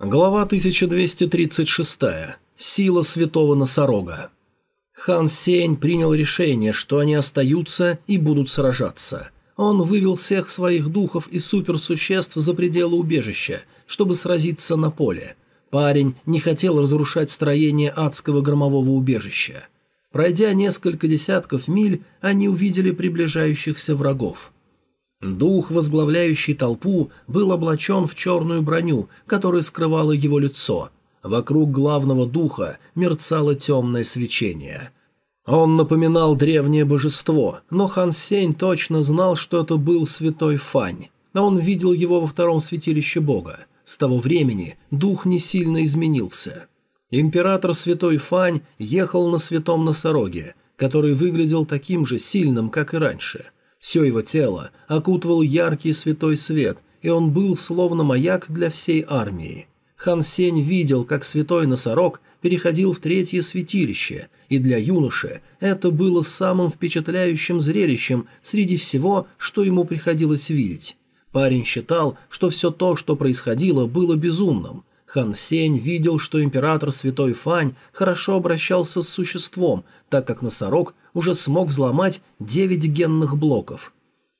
Глава 1236. Сила святого носорога. Хан Сень принял решение, что они остаются и будут сражаться. Он вывел всех своих духов и суперсуществ за пределы убежища, чтобы сразиться на поле. Парень не хотел разрушать строение адского громового убежища. Пройдя несколько десятков миль, они увидели приближающихся врагов. Дух, возглавляющий толпу, был облачен в черную броню, которая скрывала его лицо. Вокруг главного духа мерцало темное свечение. Он напоминал древнее божество, но Хан Сень точно знал, что это был святой Фань. Он видел его во втором святилище бога. С того времени дух не сильно изменился. Император святой Фань ехал на святом носороге, который выглядел таким же сильным, как и раньше. Все его тело окутывал яркий святой свет, и он был словно маяк для всей армии. Хан Сень видел, как святой носорог переходил в третье святилище, и для юноши это было самым впечатляющим зрелищем среди всего, что ему приходилось видеть. Парень считал, что все то, что происходило, было безумным. Хан Сень видел, что император святой Фань хорошо обращался с существом, так как носорог уже смог взломать 9 генных блоков.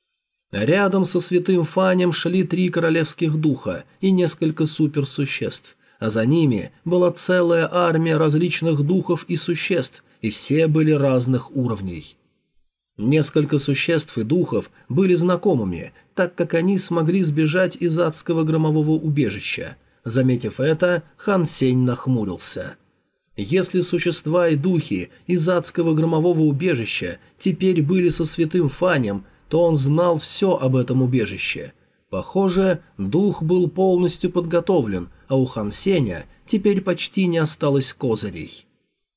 Рядом со святым Фанем шли 3 королевских духа и несколько суперсуществ, а за ними была целая армия различных духов и существ, и все были разных уровней. Несколько существ и духов были знакомыми, так как они смогли сбежать из адского громового убежища. Заметив это, Хан Сень нахмурился. Если существа и духи из адского громового убежища теперь были со святым Фанем, то он знал все об этом убежище. Похоже, дух был полностью подготовлен, а у Хан Сеня теперь почти не осталось козырей.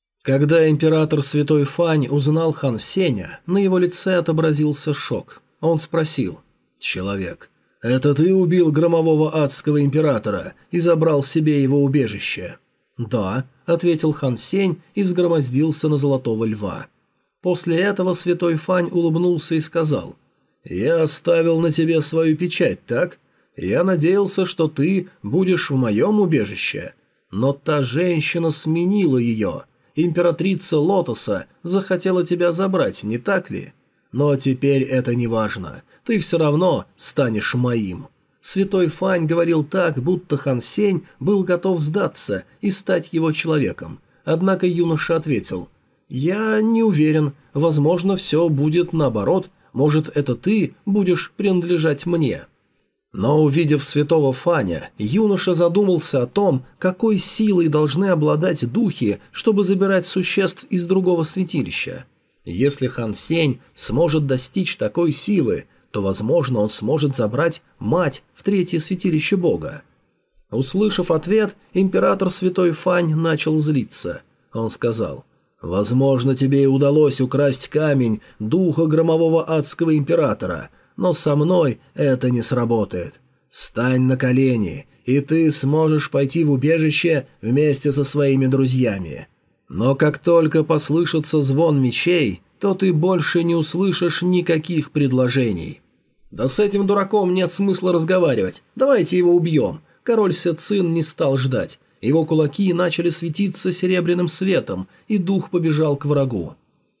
Когда император святой Фань узнал Хан Сеня, на его лице отобразился шок. Он спросил: «Человек, это ты убил громового адского императора и забрал себе его убежище?» «Да», — ответил Хан Сень и взгромоздился на золотого льва. После этого святой Фань улыбнулся и сказал: «Я оставил на тебе свою печать, так? Я надеялся, что ты будешь в моем убежище. Но та женщина сменила ее. Императрица Лотоса захотела тебя забрать, не так ли? Но теперь это не важно. Ты все равно станешь моим». Святой Фань говорил так, будто Хан Сень был готов сдаться и стать его человеком. Однако юноша ответил: «Я не уверен. Возможно, все будет наоборот. Может, это ты будешь принадлежать мне». Но, увидев святого Фаня, юноша задумался о том, какой силой должны обладать духи, чтобы забирать существ из другого святилища. Если Хан Сень сможет достичь такой силы, то, возможно, он сможет забрать мать в третье святилище бога. Услышав ответ, император святой Фань начал злиться. Он сказал: «Возможно, тебе и удалось украсть камень духа громового адского императора, но со мной это не сработает. Встань на колени, и ты сможешь пойти в убежище вместе со своими друзьями. Но как только послышится звон мечей, то ты больше не услышишь никаких предложений». «Да с этим дураком нет смысла разговаривать. Давайте его убьем». Король Сецин не стал ждать. Его кулаки начали светиться серебряным светом, и дух побежал к врагу.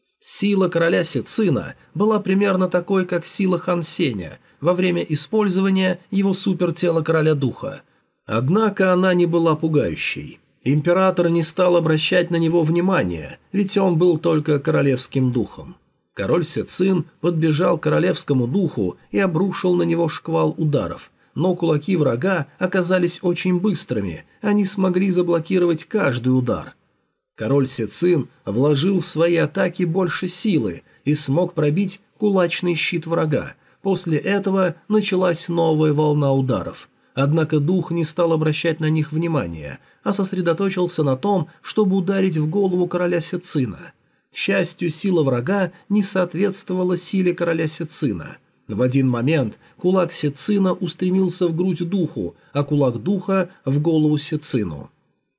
Сила короля Сецина была примерно такой, как сила Хан Сеня во время использования его супертела короля духа. Однако она не была пугающей. Император не стал обращать на него внимания, ведь он был только королевским духом. Король Сецин подбежал к королевскому духу и обрушил на него шквал ударов, но кулаки врага оказались очень быстрыми, они смогли заблокировать каждый удар. Король Сецин вложил в свои атаки больше силы и смог пробить кулачный щит врага. После этого началась новая волна ударов. Однако дух не стал обращать на них внимания, а сосредоточился на том, чтобы ударить в голову короля Сецина. К счастью, сила врага не соответствовала силе короля Сецина. В один момент кулак Сецина устремился в грудь духу, а кулак духа – в голову Сецину.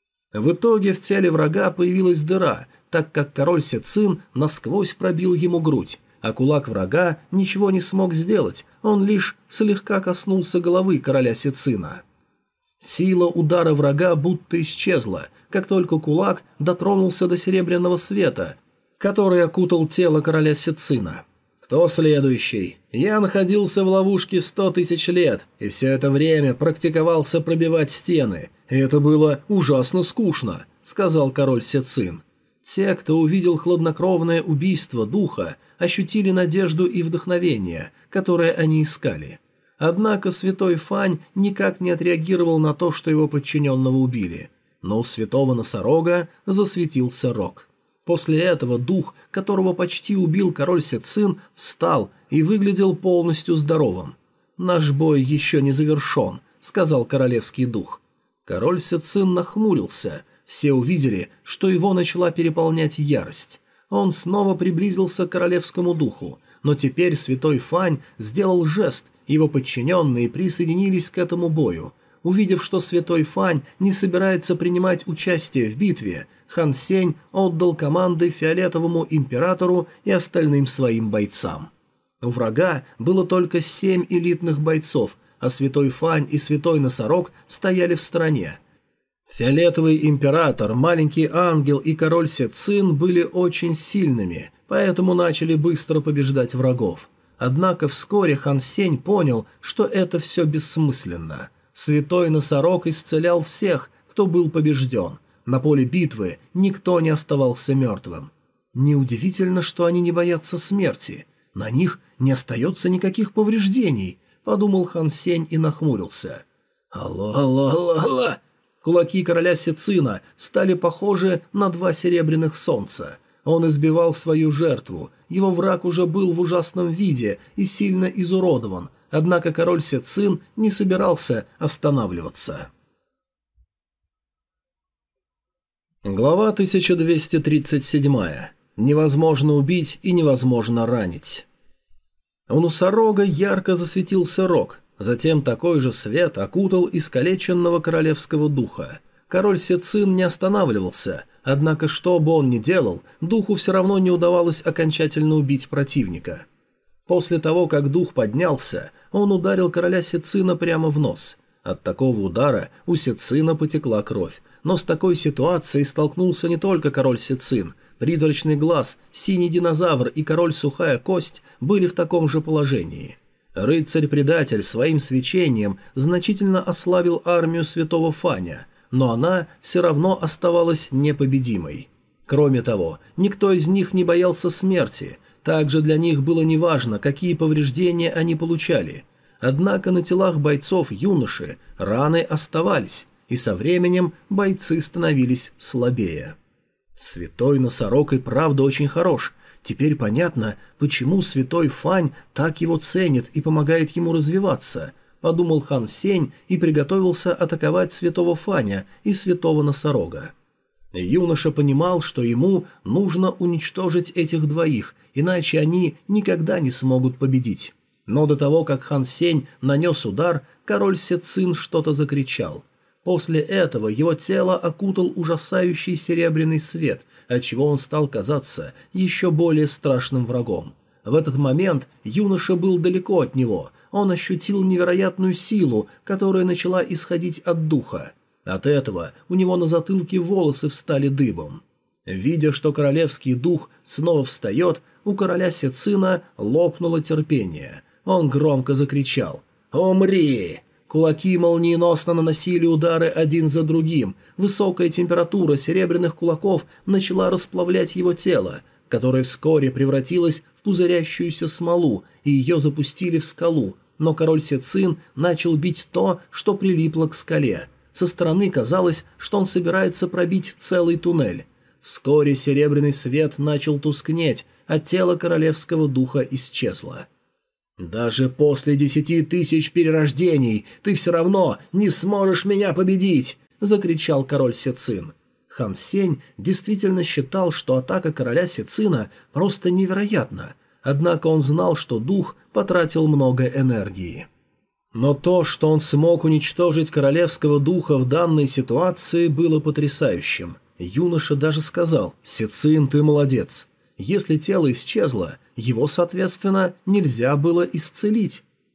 В итоге в теле врага появилась дыра, так как король Сецин насквозь пробил ему грудь, а кулак врага ничего не смог сделать, он лишь слегка коснулся головы короля Сецина. Сила удара врага будто исчезла, как только кулак дотронулся до серебряного света, который окутал тело короля Сицина. «Кто следующий? Я находился в ловушке 100 тысяч лет, и все это время практиковался пробивать стены, и это было ужасно скучно», — сказал король Сицин. Те, кто увидел хладнокровное убийство духа, ощутили надежду и вдохновение, которое они искали. Однако святой Фань никак не отреагировал на то, что его подчиненного убили. Но у святого носорога засветился рог. После этого дух, которого почти убил король Сицин, встал и выглядел полностью здоровым. «Наш бой еще не завершен», — сказал королевский дух. Король Сицин нахмурился. Все увидели, что его начала переполнять ярость. Он снова приблизился к королевскому духу, но теперь святой Фань сделал жест, его подчиненные присоединились к этому бою. Увидев, что святой Фань не собирается принимать участие в битве, Хан Сень отдал команды фиолетовому императору и остальным своим бойцам. У врага было только 7 элитных бойцов, а святой Фань и святой носорог стояли в стороне. Фиолетовый император, маленький ангел и король Сицин были очень сильными, поэтому начали быстро побеждать врагов. Однако вскоре Хан Сень понял, что это все бессмысленно. Святой носорог исцелял всех, кто был побежден. На поле битвы никто не оставался мертвым. Неудивительно, что они не боятся смерти. На них не остается никаких повреждений, подумал Хан Сень и нахмурился. Алло, алло, алло, алло! Кулаки короля Сицина стали похожи на 2 серебряных солнца. Он избивал свою жертву, его враг уже был в ужасном виде и сильно изуродован, однако король Сицин не собирался останавливаться. Глава 1237. Невозможно убить и невозможно ранить. У носорога ярко засветился рог, затем такой же свет окутал искалеченного королевского духа. Король Сицин не останавливался, однако что бы он ни делал, духу все равно не удавалось окончательно убить противника. После того, как дух поднялся, он ударил короля Сицина прямо в нос. От такого удара у Сицина потекла кровь, но с такой ситуацией столкнулся не только король Сицин. Призрачный глаз, синий динозавр и король Сухая Кость были в таком же положении. Рыцарь-предатель своим свечением значительно ослабил армию святого Фаня, но она все равно оставалась непобедимой. Кроме того, никто из них не боялся смерти, также для них было неважно, какие повреждения они получали. Однако на телах бойцов юноши раны оставались, и со временем бойцы становились слабее. Святой носорог и правда очень хорош. Теперь понятно, почему святой Фань так его ценит и помогает ему развиваться, подумал Хан Сень и приготовился атаковать святого Фаня и святого носорога. Юноша понимал, что ему нужно уничтожить этих двоих, иначе они никогда не смогут победить. Но до того, как Хан Сень нанес удар, король Сицин что-то закричал. После этого его тело окутал ужасающий серебряный свет, отчего он стал казаться еще более страшным врагом. В этот момент юноша был далеко от него, он ощутил невероятную силу, которая начала исходить от духа. От этого у него на затылке волосы встали дыбом. Видя, что королевский дух снова встает, у короля Сицина лопнуло терпение. Он громко закричал «Умри!». Кулаки молниеносно наносили удары один за другим. Высокая температура серебряных кулаков начала расплавлять его тело, которое вскоре превратилось в пузырящуюся смолу, и ее запустили в скалу. Но король Сицин начал бить то, что прилипло к скале. Со стороны казалось, что он собирается пробить целый туннель. Вскоре серебряный свет начал тускнеть, а тело королевского духа исчезло. «Даже после 10 тысяч перерождений ты все равно не сможешь меня победить!» – закричал король Сицин. Хан Сень действительно считал, что атака короля Сицина просто невероятна, однако он знал, что дух потратил много энергии. Но то, что он смог уничтожить королевского духа в данной ситуации, было потрясающим. Юноша даже сказал «Сицин, ты молодец». Если тело исчезло, его, соответственно, нельзя было исцелить.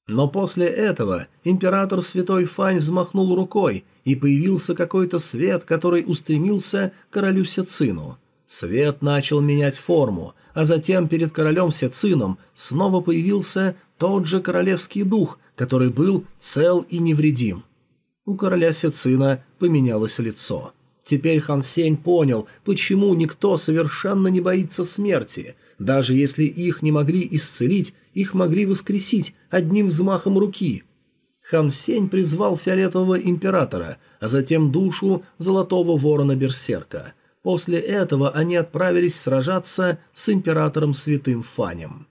Но после этого император Святой Фань взмахнул рукой, и появился какой-то свет, который устремился к королю Сецину. Свет начал менять форму, а затем перед королем Сецином снова появился тот же королевский дух, который был цел и невредим. У короля Сецина поменялось лицо. Теперь Хан Сень понял, почему никто совершенно не боится смерти. Даже если их не могли исцелить, их могли воскресить одним взмахом руки. Хан Сень призвал фиолетового императора, а затем душу золотого ворона-берсерка. После этого они отправились сражаться с императором Святым Фанем.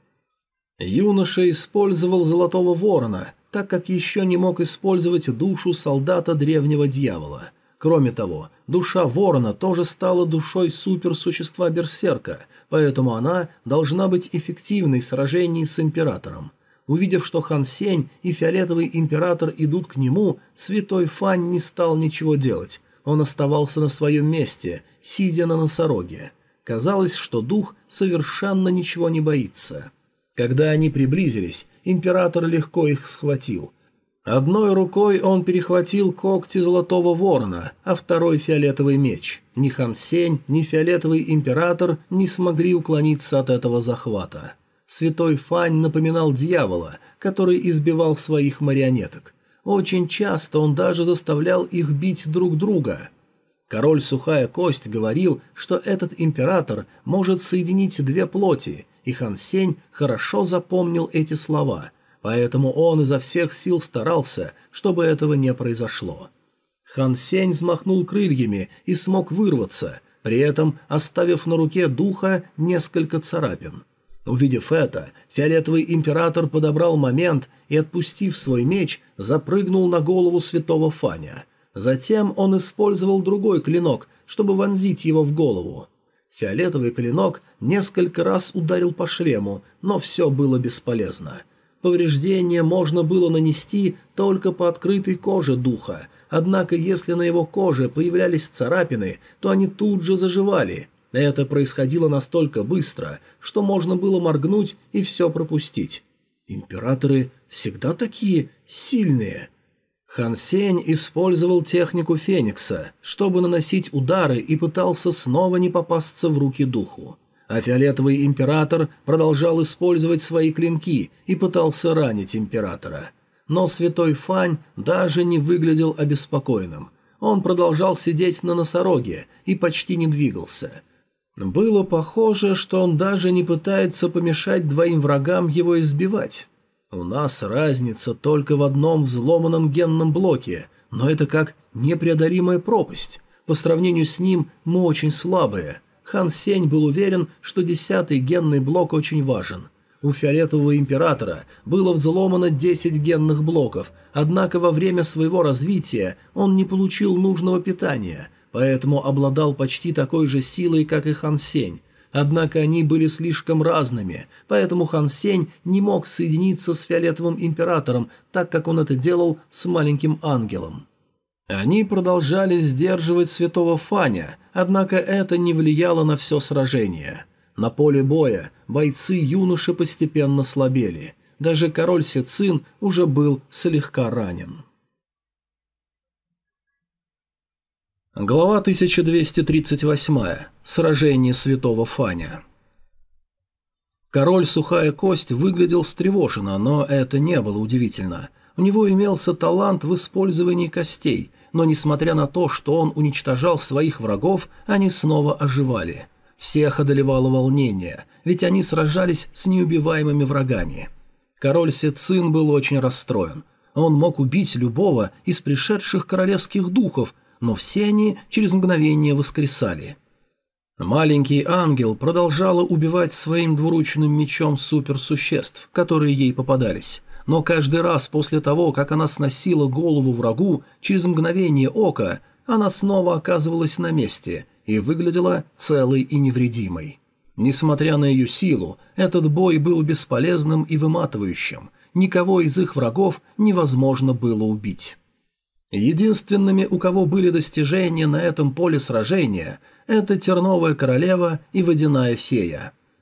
Юноша использовал золотого ворона, так как еще не мог использовать душу солдата древнего дьявола. Кроме того, душа ворона тоже стала душой суперсущества-берсерка, поэтому она должна быть эффективной в сражении с императором. Увидев, что Хан Сень и фиолетовый император идут к нему, Святой Фань не стал ничего делать. Он оставался на своем месте, сидя на носороге. Казалось, что дух совершенно ничего не боится. Когда они приблизились, император легко их схватил. Одной рукой он перехватил когти золотого ворона, а второй фиолетовый меч. Ни Хан Сень, ни фиолетовый император не смогли уклониться от этого захвата. Святой Фань напоминал дьявола, который избивал своих марионеток. Очень часто он даже заставлял их бить друг друга. Король Сухая Кость говорил, что этот император может соединить две плоти, и Хан Сень хорошо запомнил эти слова, поэтому он изо всех сил старался, чтобы этого не произошло. Хан Сень взмахнул крыльями и смог вырваться, при этом оставив на руке духа несколько царапин. Увидев это, фиолетовый император подобрал момент и, отпустив свой меч, запрыгнул на голову святого Фаня. Затем он использовал другой клинок, чтобы вонзить его в голову. Фиолетовый клинок несколько раз ударил по шлему, но все было бесполезно. Повреждение можно было нанести только по открытой коже духа, однако если на его коже появлялись царапины, то они тут же заживали. Это происходило настолько быстро, что можно было моргнуть и все пропустить. Императоры всегда такие сильные. Хан Сень использовал технику Феникса, чтобы наносить удары, и пытался снова не попасться в руки духу. А фиолетовый император продолжал использовать свои клинки и пытался ранить императора. Но Святой Фань даже не выглядел обеспокоенным. Он продолжал сидеть на носороге и почти не двигался. Было похоже, что он даже не пытается помешать двоим врагам его избивать. У нас разница только в одном взломанном генном блоке, но это как непреодолимая пропасть. По сравнению с ним мы очень слабые. Хан Сень был уверен, что 10-й генный блок очень важен. У фиолетового императора было взломано 10 генных блоков, однако во время своего развития он не получил нужного питания, поэтому обладал почти такой же силой, как и Хан Сень. Однако они были слишком разными, поэтому Хан Сень не мог соединиться с фиолетовым императором, так как он это делал с маленьким ангелом. Они продолжали сдерживать святого Фаня, однако это не влияло на все сражение. На поле боя бойцы юноши постепенно слабели. Даже король Сецин уже был слегка ранен. Глава 1238. Сражение святого Фаня. Король Сухая Кость выглядел встревоженно, но это не было удивительно. У него имелся талант в использовании костей, но несмотря на то, что он уничтожал своих врагов, они снова оживали. Всех одолевало волнение, ведь они сражались с неубиваемыми врагами. Король Сецин был очень расстроен. Он мог убить любого из пришедших королевских духов, но все они через мгновение воскресали. Маленький ангел продолжала убивать своим двуручным мечом суперсуществ, которые ей попадались, но каждый раз после того, как она сносила голову врагу, через мгновение ока она снова оказывалась на месте и выглядела целой и невредимой. Несмотря на ее силу, этот бой был бесполезным и выматывающим, никого из их врагов невозможно было убить. Единственными, у кого были достижения на этом поле сражения, это Терновая Королева и Водяная Фея.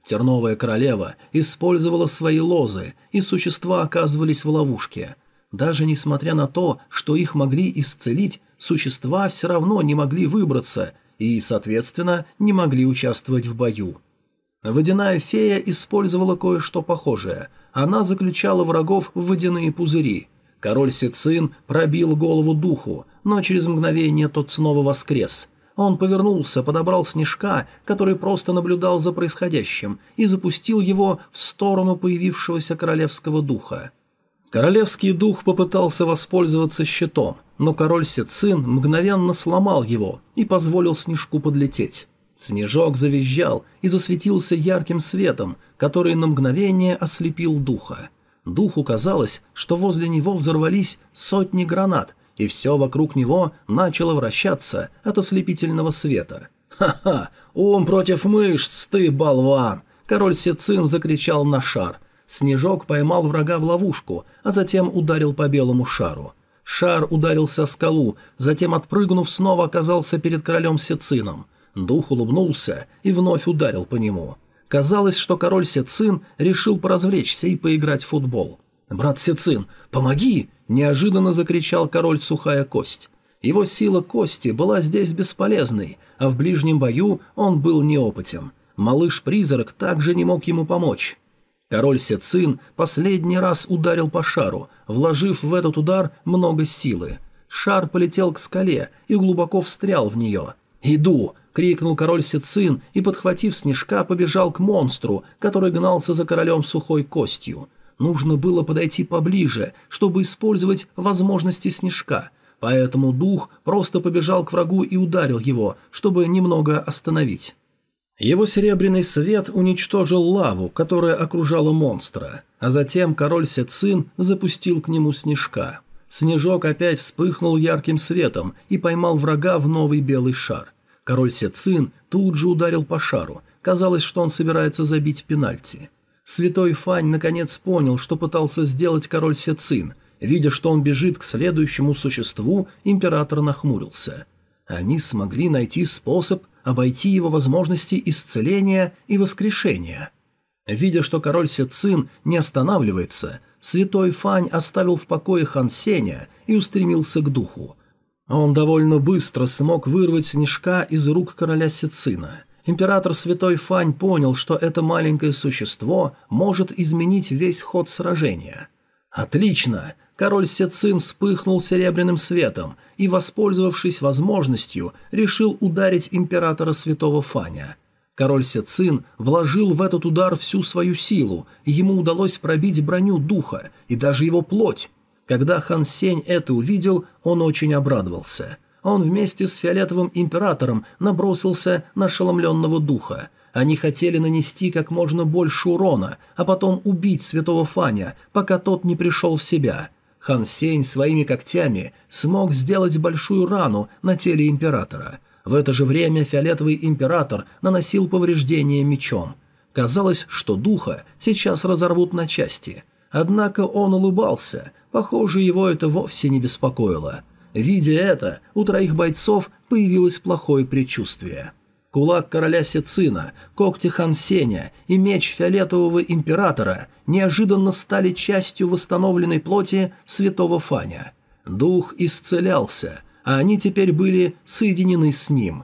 Терновая королева использовала свои лозы, и существа оказывались в ловушке. Даже несмотря на то, что их могли исцелить, существа все равно не могли выбраться и, соответственно, не могли участвовать в бою. Водяная фея использовала кое-что похожее. Она заключала врагов в водяные пузыри. Король Сицин пробил голову духу, но через мгновение тот снова воскрес. Он повернулся, подобрал Снежка, который просто наблюдал за происходящим, и запустил его в сторону появившегося королевского духа. Королевский дух попытался воспользоваться щитом, но король Сицин мгновенно сломал его и позволил Снежку подлететь. Снежок завизжал и засветился ярким светом, который на мгновение ослепил духа. Духу казалось, что возле него взорвались сотни гранат, и все вокруг него начало вращаться от ослепительного света. «Ха-ха! Ум против мышц, ты, болван!» Король Сицин закричал на шар. Снежок поймал врага в ловушку, а затем ударил по белому шару. Шар ударился о скалу, затем, отпрыгнув, снова оказался перед королем Сицином. Дух улыбнулся и вновь ударил по нему. Казалось, что король Сицин решил поразвлечься и поиграть в футбол. «Брат Сицин, помоги!» – неожиданно закричал король Сухая Кость. Его сила кости была здесь бесполезной, а в ближнем бою он был неопытен. Малыш-призрак также не мог ему помочь. Король Сицин последний раз ударил по шару, вложив в этот удар много силы. Шар полетел к скале и глубоко встрял в нее. «Иду!» – крикнул король Сицин и, подхватив Снежка, побежал к монстру, который гнался за королем Сухой Костью. Нужно было подойти поближе, чтобы использовать возможности Снежка, поэтому дух просто побежал к врагу и ударил его, чтобы немного остановить. Его серебряный свет уничтожил лаву, которая окружала монстра, а затем король Сицин запустил к нему Снежка. Снежок опять вспыхнул ярким светом и поймал врага в новый белый шар. Король Сицин тут же ударил по шару. Казалось, что он собирается забить пенальти. Святой Фань наконец понял, что пытался сделать король Сицин. Видя, что он бежит к следующему существу, император нахмурился. Они смогли найти способ обойти его возможности исцеления и воскрешения. Видя, что король Сицин не останавливается, Святой Фань оставил в покое Хан Сеня и устремился к духу. Он довольно быстро смог вырвать Снежка из рук короля Сицина. Император Святой Фань понял, что это маленькое существо может изменить весь ход сражения. «Отлично!» Король Сицин вспыхнул серебряным светом и, воспользовавшись возможностью, решил ударить императора Святого Фаня. Король Сицин вложил в этот удар всю свою силу, и ему удалось пробить броню духа и даже его плоть. Когда Хан Сень это увидел, он очень обрадовался. Он вместе с Фиолетовым Императором набросился на ошеломленного духа. Они хотели нанести как можно больше урона, а потом убить Святого Фаня, пока тот не пришел в себя. Хан Сень своими когтями смог сделать большую рану на теле Императора. В это же время Фиолетовый Император наносил повреждения мечом. Казалось, что духа сейчас разорвут на части. Однако он улыбался. Похоже, его это вовсе не беспокоило. Видя это, у троих бойцов появилось плохое предчувствие. Кулак короля Сицина, когти Хан Сеня и меч Фиолетового Императора неожиданно стали частью восстановленной плоти Святого Фаня. Дух исцелялся, а они теперь были соединены с ним.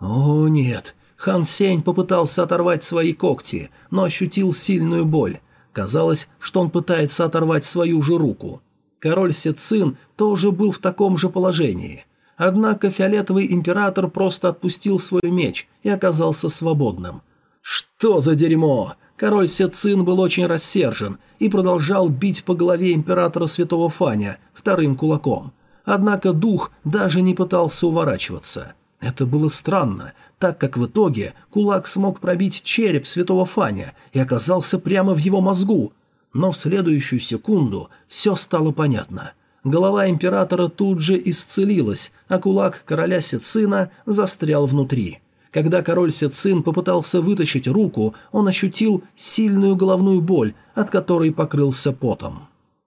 О нет! Хан Сень попытался оторвать свои когти, но ощутил сильную боль. Казалось, что он пытается оторвать свою же руку. Король Сицин тоже был в таком же положении. Однако Фиолетовый Император просто отпустил свой меч и оказался свободным. Что за дерьмо! Король Сицин был очень рассержен и продолжал бить по голове Императора Святого Фаня вторым кулаком. Однако дух даже не пытался уворачиваться. Это было странно, так как в итоге кулак смог пробить череп Святого Фаня и оказался прямо в его мозгу. Но в следующую секунду все стало понятно. Голова императора тут же исцелилась, а кулак короля Сицина застрял внутри. Когда король Сицин попытался вытащить руку, он ощутил сильную головную боль, от которой покрылся потом.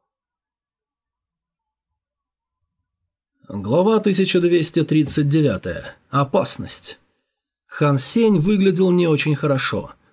Глава 1239. Опасность. Хан Сень выглядел не очень хорошо.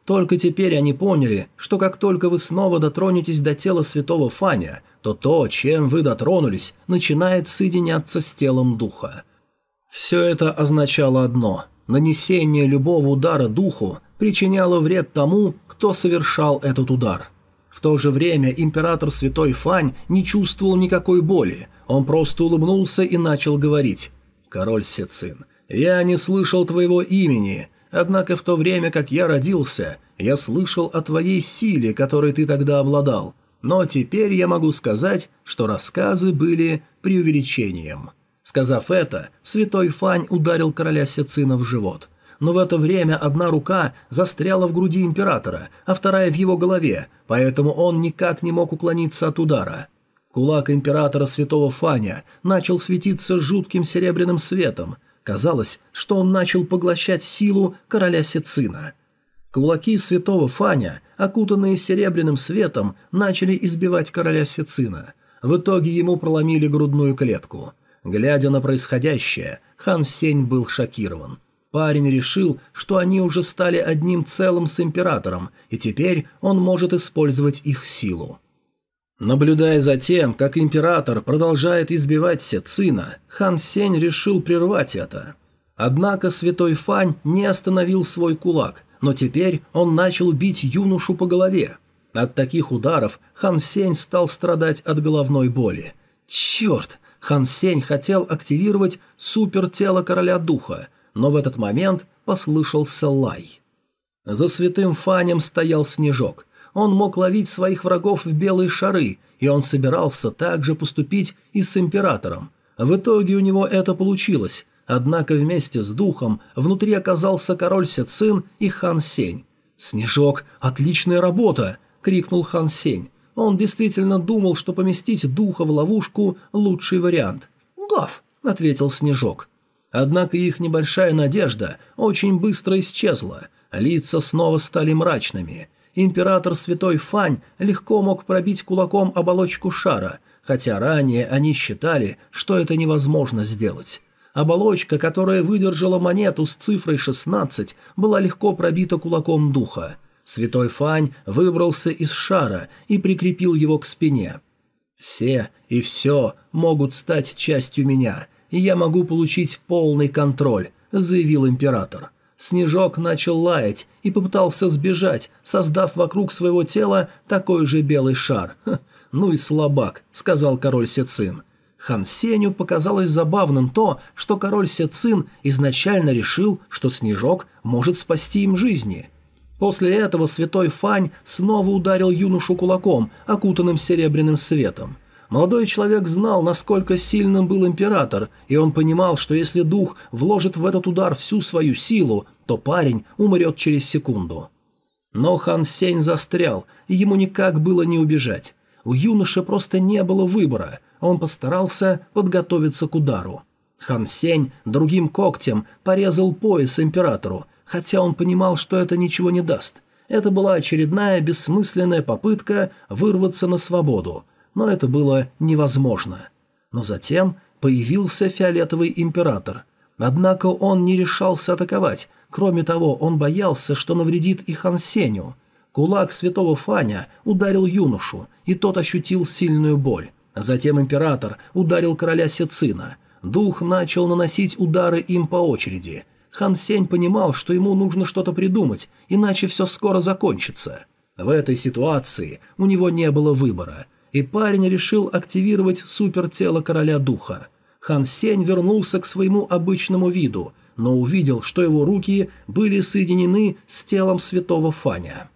Только теперь они поняли, что как только вы снова дотронетесь до тела святого Фаня, то, чем вы дотронулись, начинает соединяться с телом духа. Все это означало одно – нанесение любого удара духу причиняло вред тому, кто совершал этот удар. В то же время император Святой Фань не чувствовал никакой боли, он просто улыбнулся и начал говорить: «Король Сецин, я не слышал твоего имени, однако в то время, как я родился, я слышал о твоей силе, которой ты тогда обладал, но теперь я могу сказать, что рассказы были преувеличением». Сказав это, Святой Фань ударил короля Сецина в живот. Но в это время одна рука застряла в груди императора, а вторая в его голове, поэтому он никак не мог уклониться от удара. Кулак императора Святого Фаня начал светиться жутким серебряным светом. Казалось, что он начал поглощать силу короля Сецина. Кулаки Святого Фаня, окутанные серебряным светом, начали избивать короля Сецина. В итоге ему проломили грудную клетку. Глядя на происходящее, Хан Сень был шокирован. Парень решил, что они уже стали одним целым с императором, и теперь он может использовать их силу. Наблюдая за тем, как император продолжает избивать Сецина, Хан Сень решил прервать это. Однако Святой Фань не остановил свой кулак, но теперь он начал бить юношу по голове. От таких ударов Хан Сень стал страдать от головной боли. Черт! Хан Сень хотел активировать супертело короля духа, но в этот момент послышался лай. За Святым Фанем стоял Снежок. Он мог ловить своих врагов в белые шары, и он собирался также поступить и с императором. В итоге у него это получилось, однако вместе с духом внутри оказался король Сецин и Хан Сень. «Снежок, отличная работа!» – крикнул Хан Сень. Он действительно думал, что поместить духа в ловушку – лучший вариант. «Гав!» – ответил Снежок. Однако их небольшая надежда очень быстро исчезла. Лица снова стали мрачными. Император Святой Фань легко мог пробить кулаком оболочку шара, хотя ранее они считали, что это невозможно сделать. Оболочка, которая выдержала монету с цифрой 16, была легко пробита кулаком духа. Святой Фань выбрался из шара и прикрепил его к спине. «Все и все могут стать частью меня, и я могу получить полный контроль», — заявил император. Снежок начал лаять и попытался сбежать, создав вокруг своего тела такой же белый шар. «Ну и слабак», — сказал король Сецин. Хан Сенью показалось забавным то, что король Сецин изначально решил, что Снежок может спасти им жизни. После этого Святой Фань снова ударил юношу кулаком, окутанным серебряным светом. Молодой человек знал, насколько сильным был император, и он понимал, что если дух вложит в этот удар всю свою силу, то парень умрет через секунду. Но Хан Сень застрял, и ему никак было не убежать. У юноши просто не было выбора, он постарался подготовиться к удару. Хан Сень другим когтем порезал пояс императору, хотя он понимал, что это ничего не даст. Это была очередная бессмысленная попытка вырваться на свободу, но это было невозможно. Но затем появился фиолетовый император. Однако он не решался атаковать, кроме того, он боялся, что навредит и Хан Сенью. Кулак святого Фаня ударил юношу, и тот ощутил сильную боль. Затем император ударил короля Сецина. Дух начал наносить удары им по очереди. Хан Сень понимал, что ему нужно что-то придумать, иначе все скоро закончится. В этой ситуации у него не было выбора, и парень решил активировать супертело короля духа. Хан Сень вернулся к своему обычному виду, но увидел, что его руки были соединены с телом святого Фаня.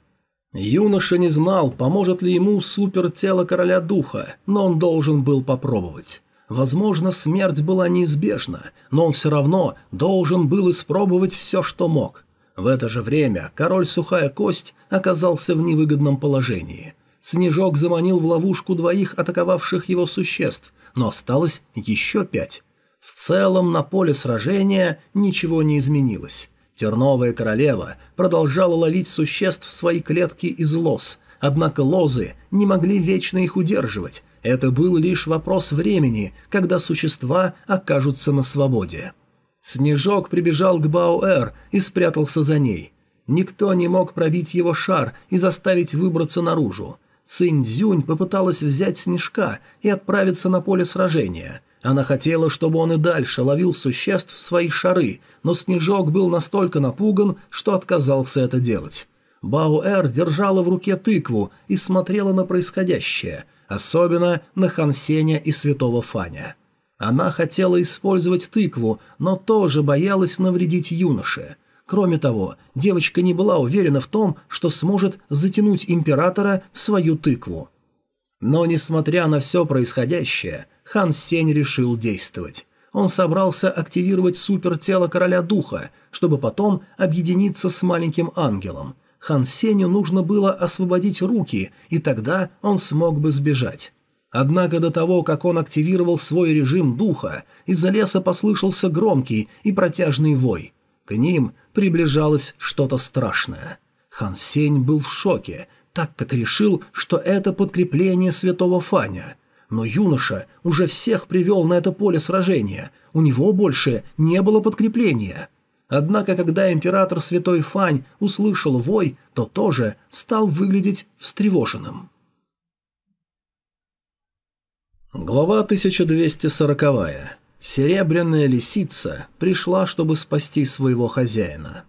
Юноша не знал, поможет ли ему супертело короля духа, но он должен был попробовать. Возможно, смерть была неизбежна, но он все равно должен был испробовать все, что мог. В это же время король Сухая Кость оказался в невыгодном положении. Снежок заманил в ловушку двоих атаковавших его существ, но осталось еще 5. В целом на поле сражения ничего не изменилось. Терновая королева продолжала ловить существ в свои клетки из лоз, однако лозы не могли вечно их удерживать. Это был лишь вопрос времени, когда существа окажутся на свободе. Снежок прибежал к Баоэр и спрятался за ней. Никто не мог пробить его шар и заставить выбраться наружу. Цинь-Дзюнь попыталась взять Снежка и отправиться на поле сражения. Она хотела, чтобы он и дальше ловил существ в свои шары, но Снежок был настолько напуган, что отказался это делать. Баоэр держала в руке тыкву и смотрела на происходящее, особенно на Хан Сеня и Святого Фаня. Она хотела использовать тыкву, но тоже боялась навредить юноше. Кроме того, девочка не была уверена в том, что сможет затянуть императора в свою тыкву. Но, несмотря на все происходящее, Хан Сень решил действовать. Он собрался активировать супертело Короля Духа, чтобы потом объединиться с маленьким ангелом. Хан Сенью нужно было освободить руки, и тогда он смог бы сбежать. Однако до того, как он активировал свой режим духа, из-за леса послышался громкий и протяжный вой. К ним приближалось что-то страшное. Хан Сень был в шоке, так как решил, что это подкрепление Святого Фаня. Но юноша уже всех привел на это поле сражения, у него больше не было подкрепления. Однако, когда император Святой Фань услышал вой, то тоже стал выглядеть встревоженным. Глава 1240. Серебряная лисица пришла, чтобы спасти своего хозяина.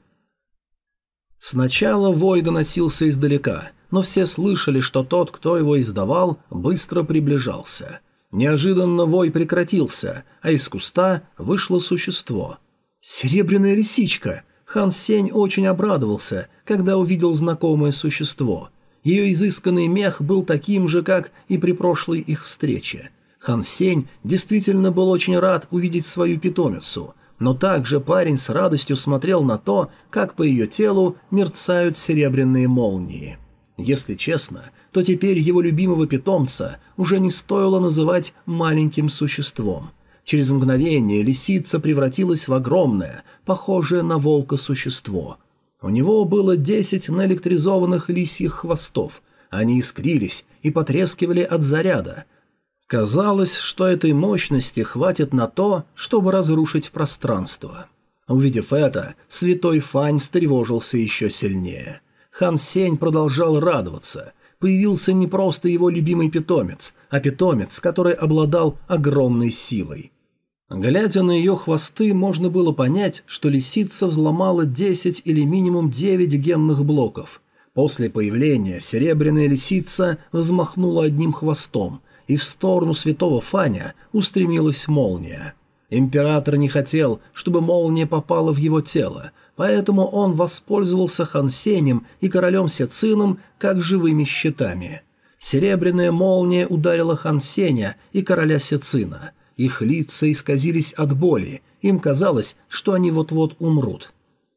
Сначала вой доносился издалека, но все слышали, что тот, кто его издавал, быстро приближался. Неожиданно вой прекратился, а из куста вышло существо. «Серебряная лисичка!» Хан Сень очень обрадовался, когда увидел знакомое существо. Ее изысканный мех был таким же, как и при прошлой их встрече. Хан Сень действительно был очень рад увидеть свою питомицу, но также парень с радостью смотрел на то, как по ее телу мерцают серебряные молнии. Если честно, то теперь его любимого питомца уже не стоило называть маленьким существом. Через мгновение лисица превратилась в огромное, похожее на волка существо. У него было 10 наэлектризованных лисьих хвостов, они искрились и потрескивали от заряда. Казалось, что этой мощности хватит на то, чтобы разрушить пространство. Увидев это, Святой Фань встревожился еще сильнее. Хан Сень продолжал радоваться. Появился не просто его любимый питомец, а питомец, который обладал огромной силой. Глядя на ее хвосты, можно было понять, что лисица взломала 10 или минимум 9 генных блоков. После появления серебряная лисица взмахнула одним хвостом, и в сторону Святого Фаня устремилась молния. Император не хотел, чтобы молния попала в его тело, поэтому он воспользовался Хан Сенем и королем Сецином как живыми щитами. Серебряная молния ударила Хан Сеня и короля Сецина. Их лица исказились от боли, им казалось, что они вот-вот умрут.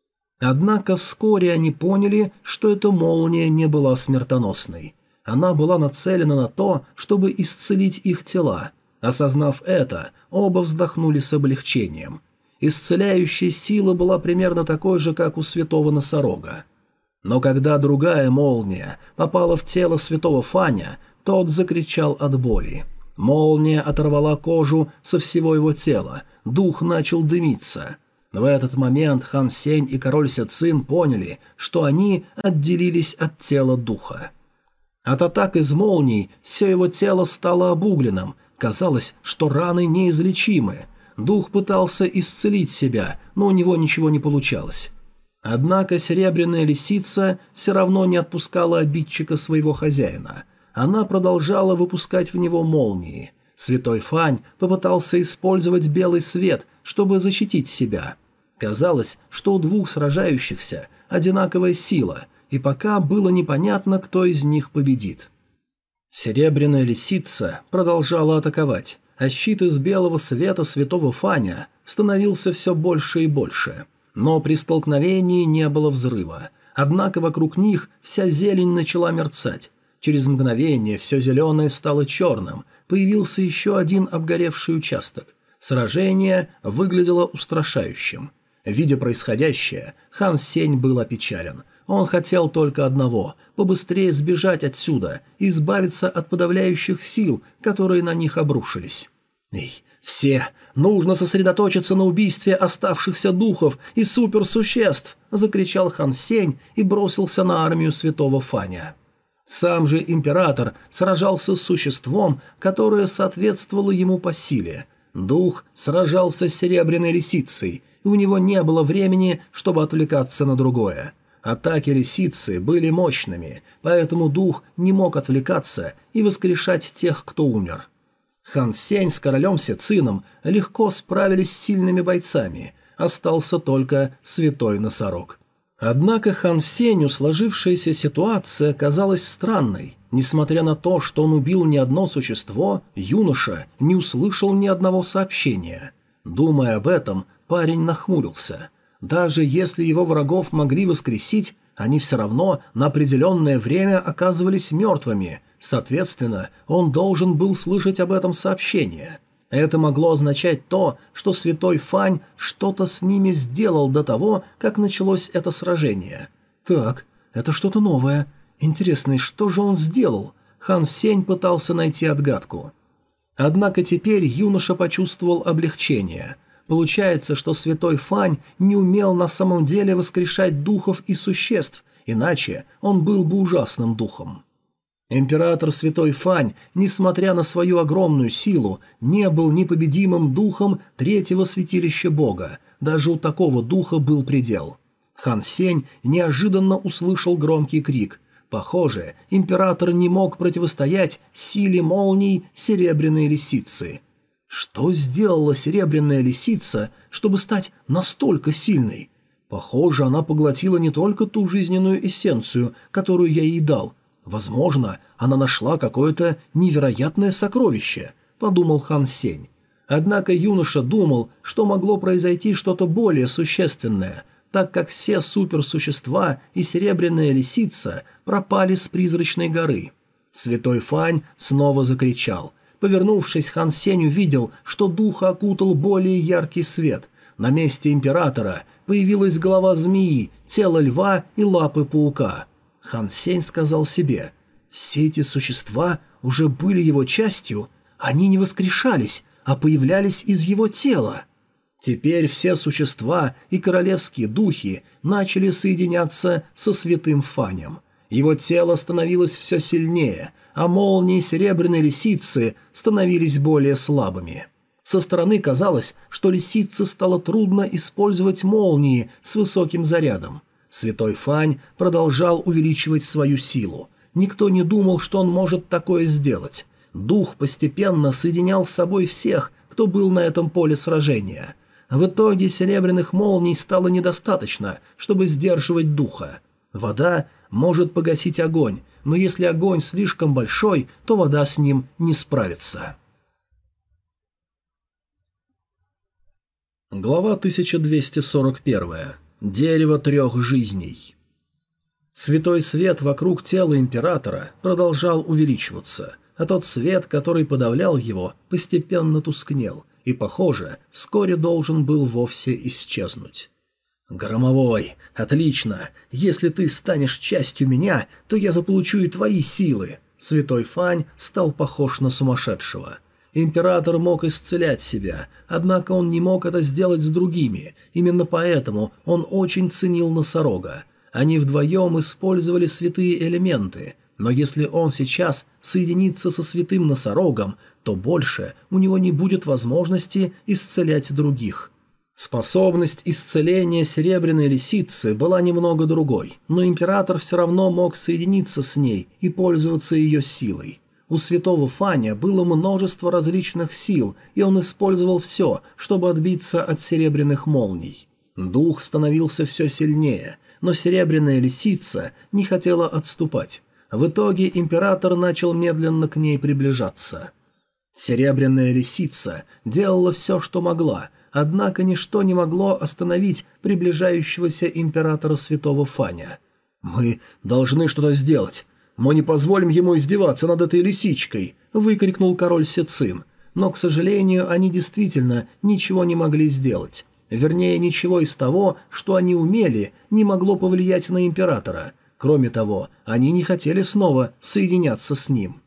Однако вскоре они поняли, что эта молния не была смертоносной. Она была нацелена на то, чтобы исцелить их тела. Осознав это, оба вздохнули с облегчением. Исцеляющая сила была примерно такой же, как у святого носорога. Но когда другая молния попала в тело святого Фаня, тот закричал от боли. Молния оторвала кожу со всего его тела, дух начал дымиться. В этот момент Хан Сень и король Сецин поняли, что они отделились от тела духа. От атак из молний все его тело стало обугленным, казалось, что раны неизлечимы. Дух пытался исцелить себя, но у него ничего не получалось. Однако серебряная лисица все равно не отпускала обидчика своего хозяина. Она продолжала выпускать в него молнии. Святой Фань попытался использовать белый свет, чтобы защитить себя. Казалось, что у двух сражающихся одинаковая сила, и пока было непонятно, кто из них победит. Серебряная лисица продолжала атаковать, а щит из белого света святого Фаня становился все больше и больше. Но при столкновении не было взрыва. Однако вокруг них вся зелень начала мерцать. Через мгновение все зеленое стало черным, появился еще один обгоревший участок. Сражение выглядело устрашающим. Видя происходящее, Хан Сень был опечален. Он хотел только одного – побыстрее сбежать отсюда и избавиться от подавляющих сил, которые на них обрушились. «Эй, «Все! Нужно сосредоточиться на убийстве оставшихся духов и суперсуществ!» – закричал Хан Сень и бросился на армию святого Фаня. Сам же император сражался с существом, которое соответствовало ему по силе. Дух сражался с серебряной лисицей, и у него не было времени, чтобы отвлекаться на другое. Атаки лисицы были мощными, поэтому дух не мог отвлекаться и воскрешать тех, кто умер. Хан Сень с королем Сецином легко справились с сильными бойцами, остался только святой носорог. Однако Хан Сенью сложившаяся ситуация казалась странной. Несмотря на то, что он убил не одно существо, юноша не услышал ни одного сообщения. Думая об этом, парень нахмурился. Даже если его врагов могли воскресить, они все равно на определенное время оказывались мертвыми. Соответственно, он должен был слышать об этом сообщение. Это могло означать то, что святой Фань что-то с ними сделал до того, как началось это сражение. Так, это что-то новое. Интересно, что же он сделал? Хан Сень пытался найти отгадку. Однако теперь юноша почувствовал облегчение. Получается, что святой Фань не умел на самом деле воскрешать духов и существ, иначе он был бы ужасным духом. Император святой Фань, несмотря на свою огромную силу, не был непобедимым духом третьего святилища бога, даже у такого духа был предел. Хан Сень неожиданно услышал громкий крик. Похоже, император не мог противостоять силе молний серебряной лисицы. Что сделала серебряная лисица, чтобы стать настолько сильной? Похоже, она поглотила не только ту жизненную эссенцию, которую я ей дал. Возможно, она нашла какое-то невероятное сокровище, подумал Хан Сень. Однако юноша думал, что могло произойти что-то более существенное, так как все суперсущества и серебряная лисица пропали с призрачной горы. Святой Фань снова закричал. Повернувшись, Хан Сень увидел, что духа окутал более яркий свет. На месте императора появилась голова змеи, тело льва и лапы паука. Хан Сень сказал себе, все эти существа уже были его частью, они не воскрешались, а появлялись из его тела. Теперь все существа и королевские духи начали соединяться со святым Фанем. Его тело становилось все сильнее, а молнии серебряной лисицы становились более слабыми. Со стороны казалось, что лисице стало трудно использовать молнии с высоким зарядом. Святой Фань продолжал увеличивать свою силу. Никто не думал, что он может такое сделать. Дух постепенно соединял с собой всех, кто был на этом поле сражения. В итоге серебряных молний стало недостаточно, чтобы сдерживать духа. Вода может погасить огонь, но если огонь слишком большой, то вода с ним не справится. Глава 1241. Дерево трех жизней. Святой свет вокруг тела императора продолжал увеличиваться, а тот свет, который подавлял его, постепенно тускнел и, похоже, вскоре должен был вовсе исчезнуть. «Громовой, отлично! Если ты станешь частью меня, то я заполучу и твои силы!» Святой Фань стал похож на сумасшедшего. Император мог исцелять себя, однако он не мог это сделать с другими, именно поэтому он очень ценил носорога. Они вдвоем использовали святые элементы, но если он сейчас соединится со святым носорогом, то больше у него не будет возможности исцелять других. Способность исцеления серебряной лисицы была немного другой, но император все равно мог соединиться с ней и пользоваться ее силой. У святого Фаня было множество различных сил, и он использовал все, чтобы отбиться от серебряных молний. Дух становился все сильнее, но серебряная лисица не хотела отступать. В итоге император начал медленно к ней приближаться. Серебряная лисица делала все, что могла, однако ничто не могло остановить приближающегося императора святого Фаня. «Мы должны что-то сделать. Мы не позволим ему издеваться над этой лисичкой», — выкрикнул король Сецин. Но, к сожалению, они действительно ничего не могли сделать. Вернее, ничего из того, что они умели, не могло повлиять на императора. Кроме того, они не хотели снова соединяться с ним.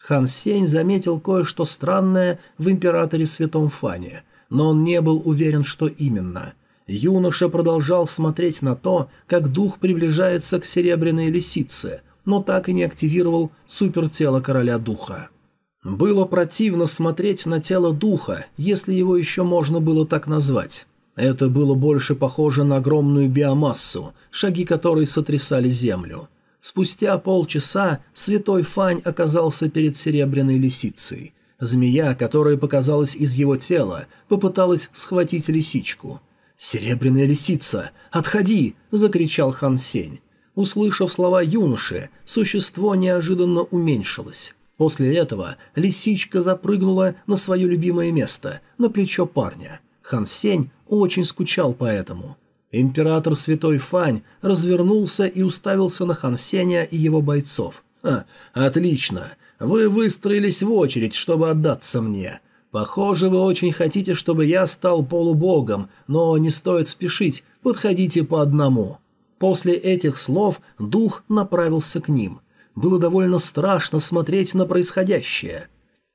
Хан Сень заметил кое-что странное в императоре Святом Фане, но он не был уверен, что именно. Юноша продолжал смотреть на то, как дух приближается к серебряной лисице, но так и не активировал супертело короля духа. Было противно смотреть на тело духа, если его еще можно было так назвать. Это было больше похоже на огромную биомассу, шаги которой сотрясали землю. Спустя полчаса Святой Фань оказался перед серебряной лисицей. Змея, которая показалась из его тела, попыталась схватить лисичку. «Серебряная лисица, отходи!» – закричал Хан Сень. Услышав слова юноши, существо неожиданно уменьшилось. После этого лисичка запрыгнула на свое любимое место, на плечо парня. Хан Сень очень скучал по этому. Император Святой Фань развернулся и уставился на Хан Сеня и его бойцов. «Отлично! Вы выстроились в очередь, чтобы отдаться мне. Похоже, вы очень хотите, чтобы я стал полубогом, но не стоит спешить, подходите по одному». После этих слов дух направился к ним. Было довольно страшно смотреть на происходящее.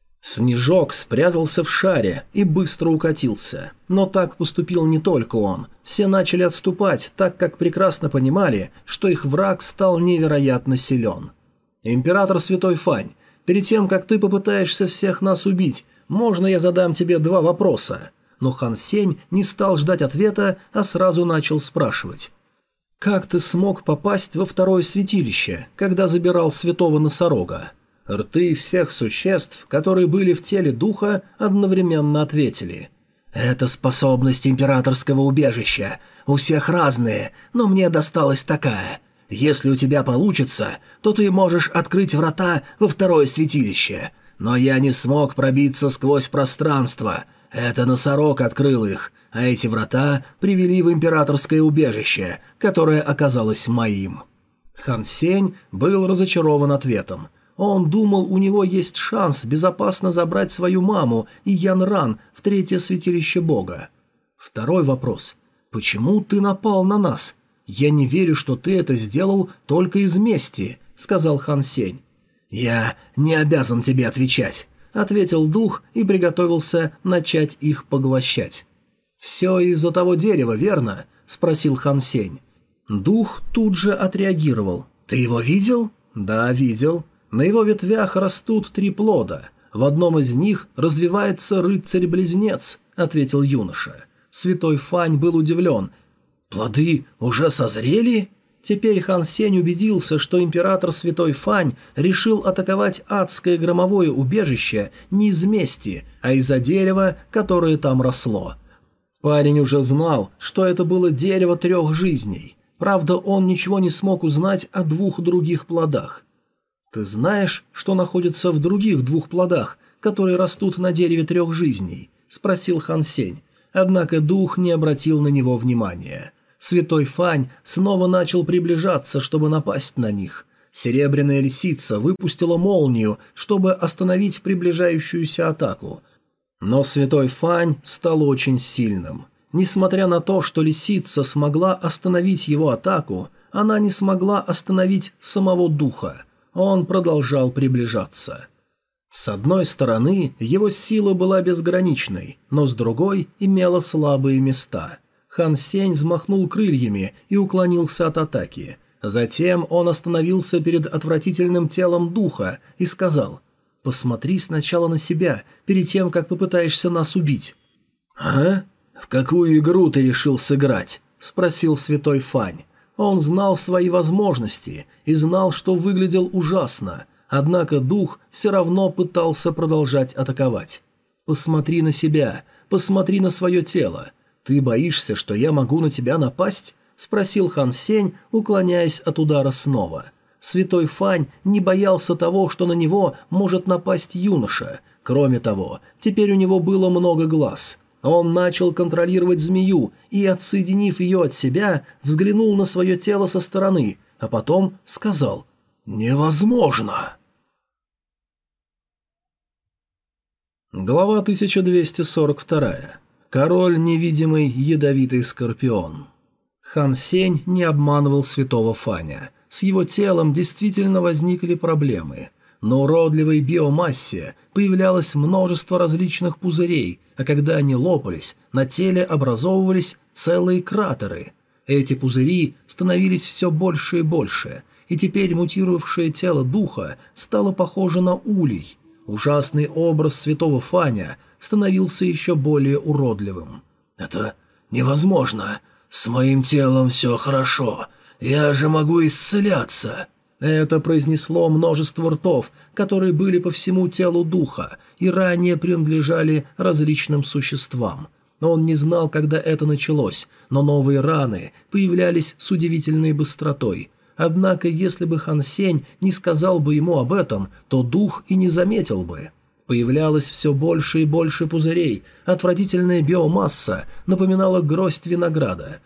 Снежок спрятался в шаре и быстро укатился. Но так поступил не только он. Все начали отступать, так как прекрасно понимали, что их враг стал невероятно силен. «Император Святой Фань, перед тем, как ты попытаешься всех нас убить, можно я задам тебе 2 вопроса?» Но Хан Сень не стал ждать ответа, а сразу начал спрашивать. «Как ты смог попасть во второе святилище, когда забирал святого носорога?» Рты всех существ, которые были в теле духа, одновременно ответили. «Это способность императорского убежища. У всех разные, но мне досталась такая. Если у тебя получится, то ты можешь открыть врата во второе святилище. Но я не смог пробиться сквозь пространство. Это носорог открыл их, а эти врата привели в императорское убежище, которое оказалось моим». Хан Сень был разочарован ответом. Он думал, у него есть шанс безопасно забрать свою маму и Ян Ран в третье святилище бога. Второй вопрос. «Почему ты напал на нас? Я не верю, что ты это сделал только из мести», — сказал Хан Сень. «Я не обязан тебе отвечать», — ответил дух и приготовился начать их поглощать. «Все из-за того дерева, верно?» — спросил Хан Сень. Дух тут же отреагировал. «Ты его видел?» «Да, видел. На его ветвях растут 3 плода. В одном из них развивается рыцарь-близнец», — ответил юноша. Святой Фань был удивлен. «Плоды уже созрели?» Теперь Хан Сень убедился, что император Святой Фань решил атаковать адское громовое убежище не из мести, а из-за дерева, которое там росло. Парень уже знал, что это было дерево 3 жизней. Правда, он ничего не смог узнать о 2 других плодах. «Ты знаешь, что находится в других 2 плодах, которые растут на дереве 3 жизней?» – спросил Хан Сень. Однако дух не обратил на него внимания. Святой Фань снова начал приближаться, чтобы напасть на них. Серебряная лисица выпустила молнию, чтобы остановить приближающуюся атаку. Но Святой Фань стал очень сильным. Несмотря на то, что лисица смогла остановить его атаку, она не смогла остановить самого духа. Он продолжал приближаться. С одной стороны, его сила была безграничной, но с другой имела слабые места. Хан Сень взмахнул крыльями и уклонился от атаки. Затем он остановился перед отвратительным телом духа и сказал: «Посмотри сначала на себя, перед тем, как попытаешься нас убить». «А? В какую игру ты решил сыграть?» – спросил Святой Фань. Он знал свои возможности и знал, что выглядел ужасно, однако дух все равно пытался продолжать атаковать. «Посмотри на себя, посмотри на свое тело. Ты боишься, что я могу на тебя напасть?» – спросил Хан Сень, уклоняясь от удара снова. Святой Фань не боялся того, что на него может напасть юноша. Кроме того, теперь у него было много глаз. Он начал контролировать змею и, отсоединив ее от себя, взглянул на свое тело со стороны, а потом сказал: «Невозможно!» Глава 1242. Король невидимый ядовитый скорпион. Хан Сень не обманывал святого Фаня. С его телом действительно возникли проблемы. На уродливой биомассе появлялось множество различных пузырей, а когда они лопались, на теле образовывались целые кратеры. Эти пузыри становились все больше и больше, и теперь мутировавшее тело духа стало похоже на улей. Ужасный образ святого Фаня становился еще более уродливым. «Это невозможно. С моим телом все хорошо. Я же могу исцеляться». Это произнесло множество ртов, которые были по всему телу духа и ранее принадлежали различным существам. Он не знал, когда это началось, но новые раны появлялись с удивительной быстротой. Однако, если бы Хан Сень не сказал бы ему об этом, то дух и не заметил бы. Появлялось все больше и больше пузырей, отвратительная биомасса напоминала гроздь винограда.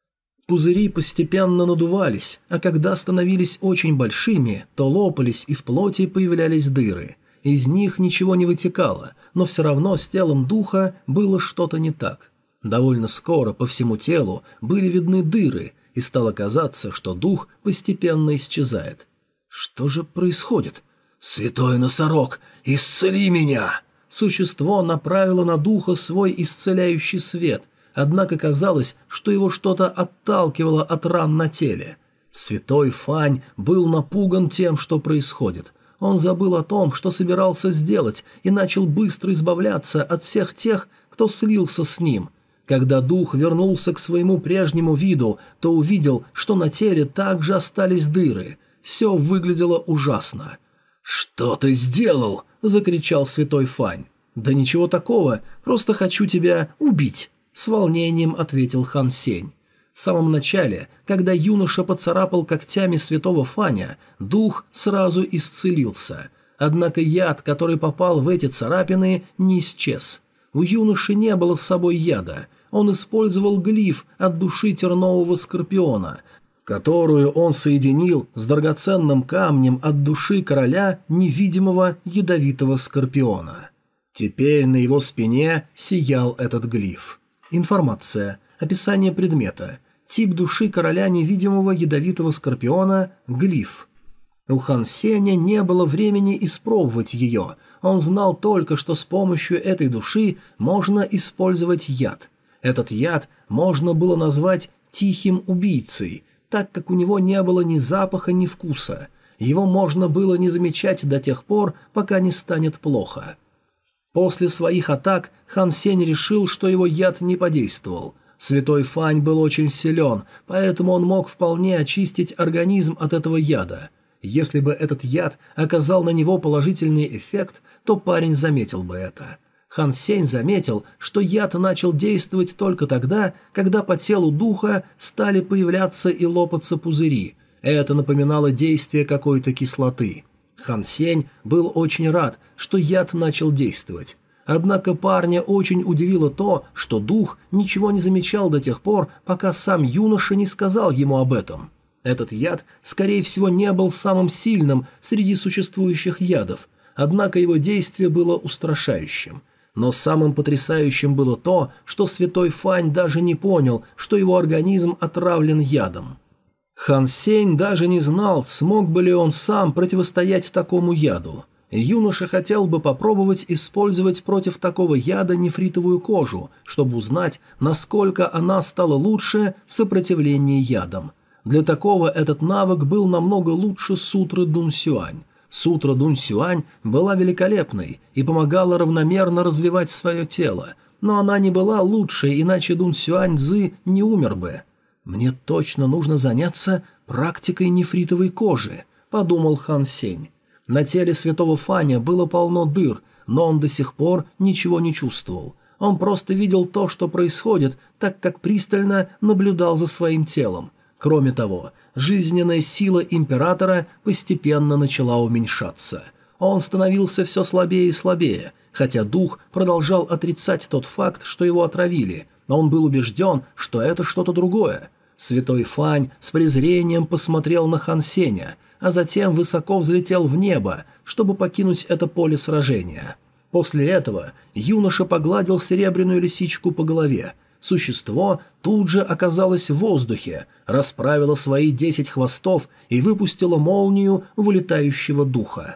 Пузыри постепенно надувались, а когда становились очень большими, то лопались и в плоти появлялись дыры. Из них ничего не вытекало, но все равно с телом духа было что-то не так. Довольно скоро по всему телу были видны дыры, и стало казаться, что дух постепенно исчезает. Что же происходит? «Святой носорог, исцели меня!» Существо направило на духа свой исцеляющий свет, однако казалось, что его что-то отталкивало от ран на теле. Святой Фань был напуган тем, что происходит. Он забыл о том, что собирался сделать, и начал быстро избавляться от всех тех, кто слился с ним. Когда дух вернулся к своему прежнему виду, то увидел, что на теле также остались дыры. Все выглядело ужасно. «Что ты сделал?» – закричал святой Фань. «Да ничего такого, просто хочу тебя убить», – с волнением ответил Хан Сень. В самом начале, когда юноша поцарапал когтями святого Фаня, дух сразу исцелился. Однако яд, который попал в эти царапины, не исчез. У юноши не было с собой яда. Он использовал глиф от души тернового скорпиона, которую он соединил с драгоценным камнем от души короля невидимого ядовитого скорпиона. Теперь на его спине сиял этот глиф. Информация. Описание предмета. Тип души короля невидимого ядовитого скорпиона – глиф. У Хан Сеня не было времени испробовать ее. Он знал только, что с помощью этой души можно использовать яд. Этот яд можно было назвать «тихим убийцей», так как у него не было ни запаха, ни вкуса. Его можно было не замечать до тех пор, пока не станет плохо. После своих атак Хан Сень решил, что его яд не подействовал. Святой Фань был очень силен, поэтому он мог вполне очистить организм от этого яда. Если бы этот яд оказал на него положительный эффект, то парень заметил бы это. Хан Сень заметил, что яд начал действовать только тогда, когда по телу духа стали появляться и лопаться пузыри. Это напоминало действие какой-то кислоты. Хан Сень был очень рад, что яд начал действовать. Однако парня очень удивило то, что дух ничего не замечал до тех пор, пока сам юноша не сказал ему об этом. Этот яд, скорее всего, не был самым сильным среди существующих ядов, однако его действие было устрашающим. Но самым потрясающим было то, что святой Фань даже не понял, что его организм отравлен ядом. Хан Сень даже не знал, смог бы ли он сам противостоять такому яду. Юноша хотел бы попробовать использовать против такого яда нефритовую кожу, чтобы узнать, насколько она стала лучше в сопротивлении ядам. Для такого этот навык был намного лучше сутры Дун Сюань. Сутра Дун Сюань была великолепной и помогала равномерно развивать свое тело, но она не была лучшей, иначе Дун Сюань Цзы не умер бы. «Мне точно нужно заняться практикой нефритовой кожи», – подумал Хан Сень. На теле святого Фаня было полно дыр, но он до сих пор ничего не чувствовал. Он просто видел то, что происходит, так как пристально наблюдал за своим телом. Кроме того, жизненная сила императора постепенно начала уменьшаться. Он становился все слабее и слабее, хотя дух продолжал отрицать тот факт, что его отравили, но он был убежден, что это что-то другое. Святой Фань с презрением посмотрел на Хан Сеня, а затем высоко взлетел в небо, чтобы покинуть это поле сражения. После этого юноша погладил серебряную лисичку по голове. Существо тут же оказалось в воздухе, расправило свои 10 хвостов и выпустило молнию в улетающего духа.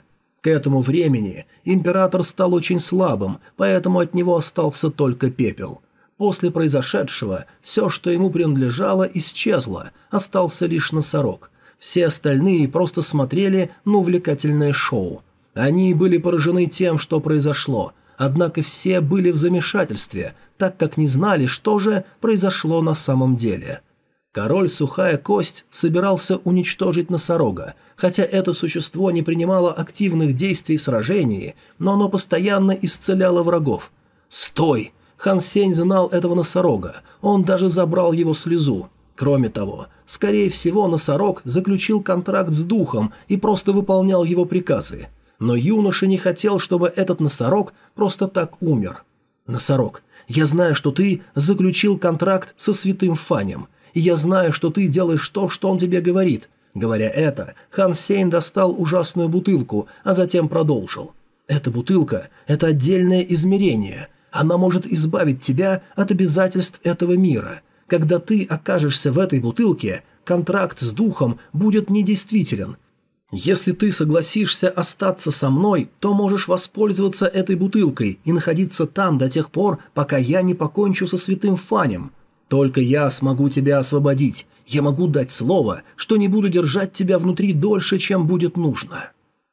К этому времени император стал очень слабым, поэтому от него остался только пепел. После произошедшего все, что ему принадлежало, исчезло, остался лишь носорог. Все остальные просто смотрели на увлекательное шоу. Они были поражены тем, что произошло, однако все были в замешательстве, так как не знали, что же произошло на самом деле. Король Сухая Кость собирался уничтожить носорога, хотя это существо не принимало активных действий в сражении, но оно постоянно исцеляло врагов. «Стой!» Хан Сень знал этого носорога, он даже забрал его слезу. Кроме того, скорее всего, носорог заключил контракт с духом и просто выполнял его приказы. Но юноша не хотел, чтобы этот носорог просто так умер. «Носорог, я знаю, что ты заключил контракт со святым Фанем, и я знаю, что ты делаешь то, что он тебе говорит». Говоря это, Хан Сень достал ужасную бутылку, а затем продолжил. «Эта бутылка – это отдельное измерение. Она может избавить тебя от обязательств этого мира. Когда ты окажешься в этой бутылке, контракт с духом будет недействителен. Если ты согласишься остаться со мной, то можешь воспользоваться этой бутылкой и находиться там до тех пор, пока я не покончу со святым Фанем. Только я смогу тебя освободить. Я могу дать слово, что не буду держать тебя внутри дольше, чем будет нужно».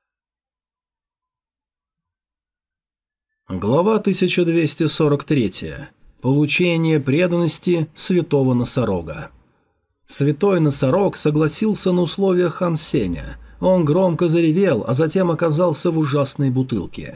Глава 1243. Получение преданности святого носорога. Святой носорог согласился на условия Хан Сеня. Он громко заревел, а затем оказался в ужасной бутылке.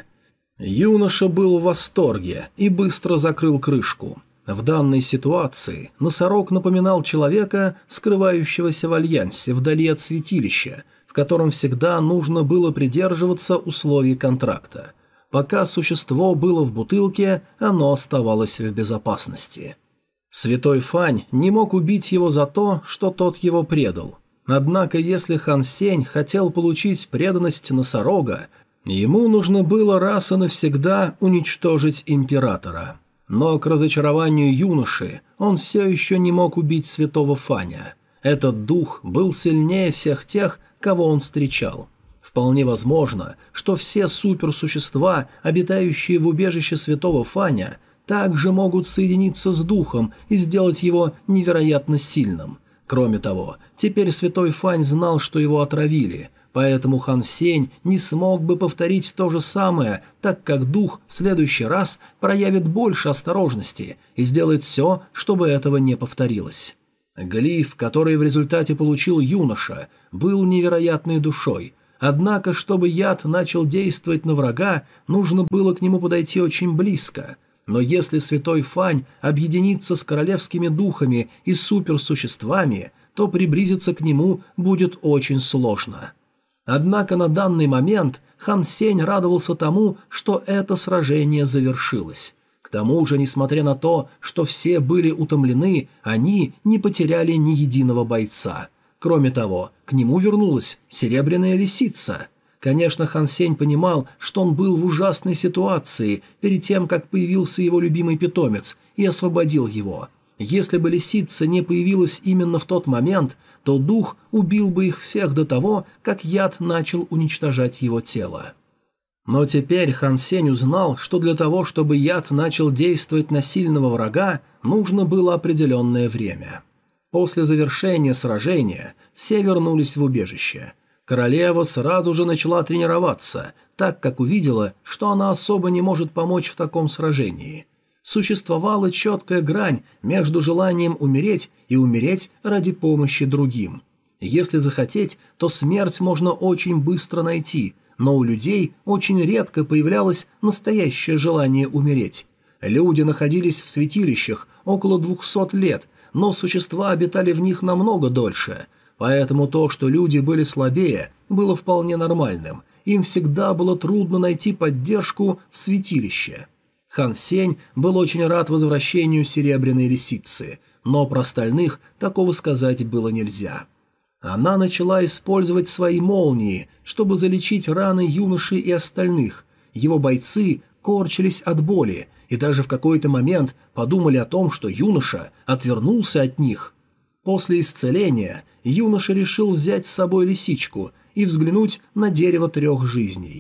Юноша был в восторге и быстро закрыл крышку. В данной ситуации носорог напоминал человека, скрывающегося в альянсе вдали от святилища, в котором всегда нужно было придерживаться условий контракта. Пока существо было в бутылке, оно оставалось в безопасности. Святой Фань не мог убить его за то, что тот его предал. Однако, если Хан Сень хотел получить преданность носорога, ему нужно было раз и навсегда уничтожить императора. Но к разочарованию юноши он все еще не мог убить святого Фаня. Этот дух был сильнее всех тех, кого он встречал. Вполне возможно, что все суперсущества, обитающие в убежище святого Фаня, также могут соединиться с духом и сделать его невероятно сильным. Кроме того, теперь святой Фань знал, что его отравили, поэтому Хан Сень не смог бы повторить то же самое, так как дух в следующий раз проявит больше осторожности и сделает все, чтобы этого не повторилось. Глиф, который в результате получил юноша, был невероятной душой. Однако, чтобы яд начал действовать на врага, нужно было к нему подойти очень близко. Но если святой Фань объединится с королевскими духами и суперсуществами, то приблизиться к нему будет очень сложно. Однако на данный момент Хан Сень радовался тому, что это сражение завершилось. К тому же, несмотря на то, что все были утомлены, они не потеряли ни единого бойца. Кроме того, к нему вернулась серебряная лисица. Конечно, Хан Сень понимал, что он был в ужасной ситуации перед тем, как появился его любимый питомец и освободил его. Если бы лисица не появилась именно в тот момент, то дух убил бы их всех до того, как яд начал уничтожать его тело. Но теперь Хан Сень узнал, что для того, чтобы яд начал действовать на сильного врага, нужно было определенное время. После завершения сражения все вернулись в убежище. Королева сразу же начала тренироваться, так как увидела, что она особо не может помочь в таком сражении. Существовала четкая грань между желанием умереть и умереть ради помощи другим. Если захотеть, то смерть можно очень быстро найти, но у людей очень редко появлялось настоящее желание умереть. Люди находились в святилищах около 200 лет, но существа обитали в них намного дольше, поэтому то, что люди были слабее, было вполне нормальным, им всегда было трудно найти поддержку в святилище. Хан Сень был очень рад возвращению серебряной лисицы, но про остальных такого сказать было нельзя. Она начала использовать свои молнии, чтобы залечить раны юноши и остальных. Его бойцы корчились от боли, и даже в какой-то момент подумали о том, что юноша отвернулся от них. После исцеления юноша решил взять с собой лисичку и взглянуть на дерево 3 жизней.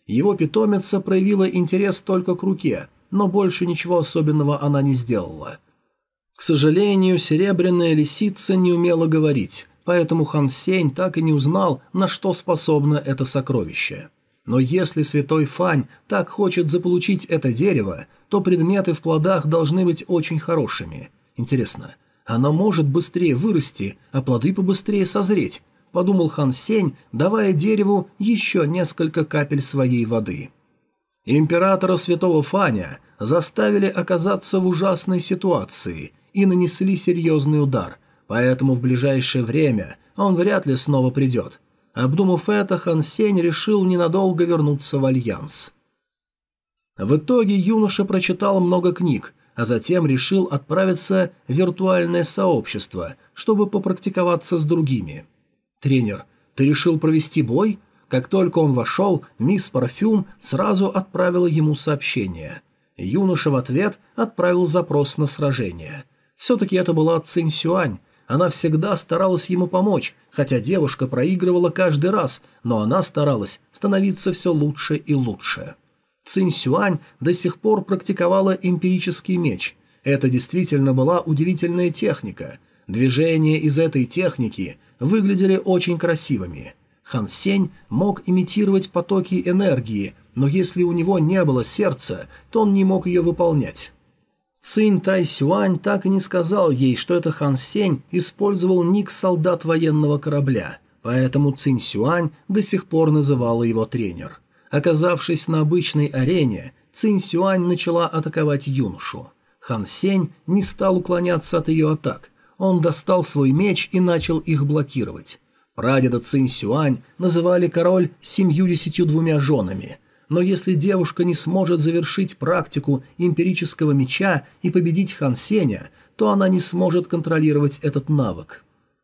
Его питомица проявила интерес только к руке, но больше ничего особенного она не сделала. К сожалению, серебряная лисица не умела говорить, поэтому Хан Сень так и не узнал, на что способно это сокровище. Но если святой Фань так хочет заполучить это дерево, то предметы в плодах должны быть очень хорошими. Интересно, оно может быстрее вырасти, а плоды побыстрее созреть, подумал Хан Сень, давая дереву еще несколько капель своей воды. Императора святого Фаня заставили оказаться в ужасной ситуации и нанесли серьезный удар, поэтому в ближайшее время он вряд ли снова придет. Обдумав это, Хан Сень решил ненадолго вернуться в Альянс. В итоге юноша прочитал много книг, а затем решил отправиться в виртуальное сообщество, чтобы попрактиковаться с другими. «Тренер, ты решил провести бой?» Как только он вошел, мисс Парфюм сразу отправила ему сообщение. Юноша в ответ отправил запрос на сражение. Все-таки это была Цинь Сюань. Она всегда старалась ему помочь, хотя девушка проигрывала каждый раз, но она старалась становиться все лучше и лучше. Цинь Сюань до сих пор практиковала эмпирический меч. Это действительно была удивительная техника. Движения из этой техники выглядели очень красивыми. Хан Сень мог имитировать потоки энергии, но если у него не было сердца, то он не мог ее выполнять. Цинь Тайсюань так и не сказал ей, что это Хан Сень использовал ник солдат военного корабля, поэтому Цинь Сюань до сих пор называла его тренер. Оказавшись на обычной арене, Цинь Сюань начала атаковать юношу. Хан Сень не стал уклоняться от ее атак. Он достал свой меч и начал их блокировать. Прадеда Цинь Сюань называли король 72 женами. Но если девушка не сможет завершить практику эмпирического меча и победить Хан Сеня, то она не сможет контролировать этот навык.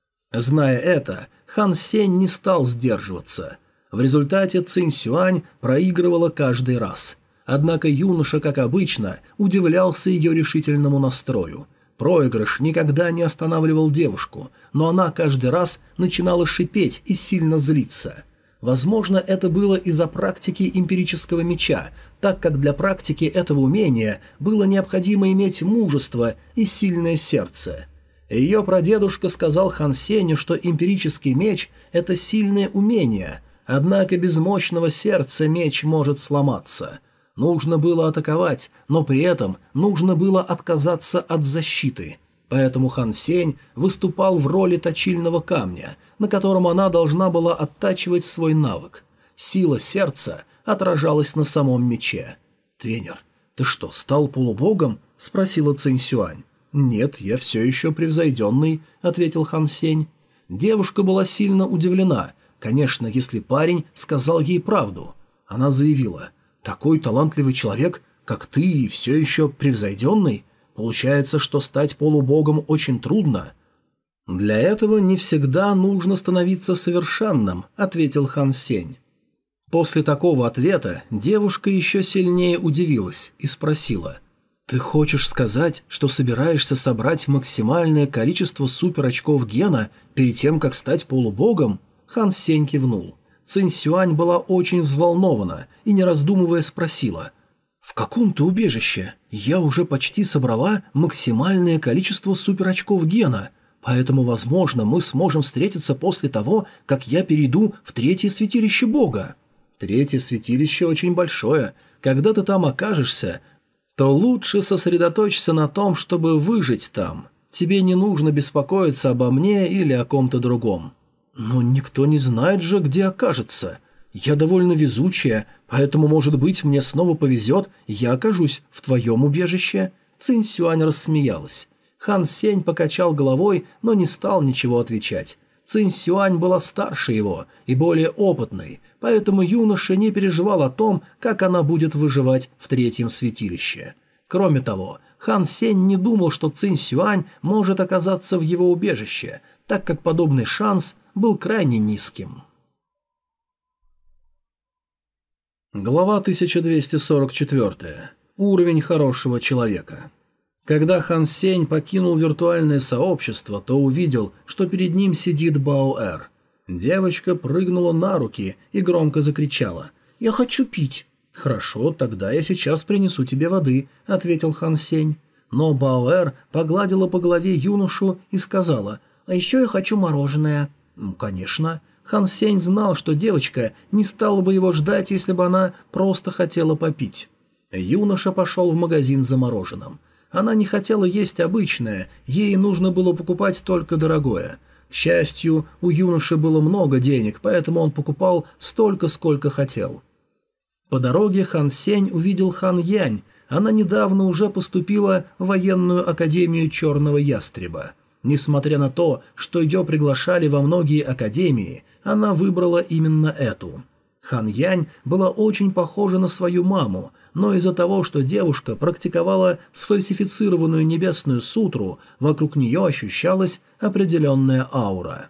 Зная это, Хан Сень не стал сдерживаться. В результате Цинь Сюань проигрывала каждый раз. Однако юноша, как обычно, удивлялся ее решительному настрою. Проигрыш никогда не останавливал девушку, но она каждый раз начинала шипеть и сильно злиться. Возможно, это было из-за практики эмпирического меча, так как для практики этого умения было необходимо иметь мужество и сильное сердце. Ее прадедушка сказал Хан Сеню, что эмпирический меч – это сильное умение, однако без мощного сердца меч может сломаться. Нужно было атаковать, но при этом нужно было отказаться от защиты. Поэтому Хан Сень выступал в роли точильного камня, на котором она должна была оттачивать свой навык. Сила сердца отражалась на самом мече. «Тренер, ты что, стал полубогом?» – спросила Цинь Сюань. «Нет, я все еще превзойденный», – ответил Хан Сень. Девушка была сильно удивлена. Конечно, если парень сказал ей правду. Она заявила: «Такой талантливый человек, как ты, и все еще превзойденный? Получается, что стать полубогом очень трудно». «Для этого не всегда нужно становиться совершенным», — ответил Хан Сень. После такого ответа девушка еще сильнее удивилась и спросила: «Ты хочешь сказать, что собираешься собрать максимальное количество суперочков гена перед тем, как стать полубогом?» Хан Сень кивнул. Цинь Сюань была очень взволнована и, не раздумывая, спросила: «В каком ты убежище? Я уже почти собрала максимальное количество суперочков гена, поэтому, возможно, мы сможем встретиться после того, как я перейду в третье святилище Бога». «Третье святилище очень большое. Когда ты там окажешься, то лучше сосредоточься на том, чтобы выжить там. Тебе не нужно беспокоиться обо мне или о ком-то другом». «Но никто не знает же, где окажется. Я довольно везучая, поэтому, может быть, мне снова повезет, и я окажусь в твоем убежище». Цинь Сюань рассмеялась. Хан Сень покачал головой, но не стал ничего отвечать. Цинь Сюань была старше его и более опытной, поэтому юноша не переживал о том, как она будет выживать в третьем святилище. Кроме того, Хан Сень не думал, что Цинь Сюань может оказаться в его убежище, так как подобный шанс был крайне низким. Глава 1244. Уровень хорошего человека. Когда Хан Сень покинул виртуальное сообщество, то увидел, что перед ним сидит Баоэр. Девочка прыгнула на руки и громко закричала. Я хочу пить». «Хорошо, тогда я сейчас принесу тебе воды», — ответил Хан Сень. Но Баоэр погладила по голове юношу и сказала: «А еще я хочу мороженое». «Ну, конечно». Хан Сень знал, что девочка не стала бы его ждать, если бы она просто хотела попить. Юноша пошел в магазин за мороженым. Она не хотела есть обычное, ей нужно было покупать только дорогое. К счастью, у юноши было много денег, поэтому он покупал столько, сколько хотел. По дороге Хан Сень увидел Хан Янь. Она недавно уже поступила в военную академию Черного Ястреба. Несмотря на то, что ее приглашали во многие академии, она выбрала именно эту. Хан Янь была очень похожа на свою маму, но из-за того, что девушка практиковала сфальсифицированную небесную сутру, вокруг нее ощущалась определенная аура.